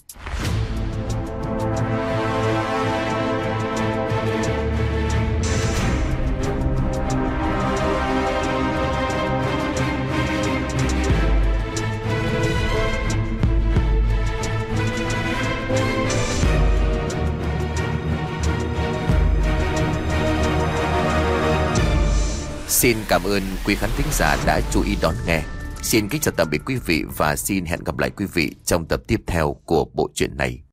Xin cảm ơn quý khán thính giả đã chú ý đón nghe. Xin kính chào tạm biệt quý vị và xin hẹn gặp lại quý vị trong tập tiếp theo của bộ truyện này.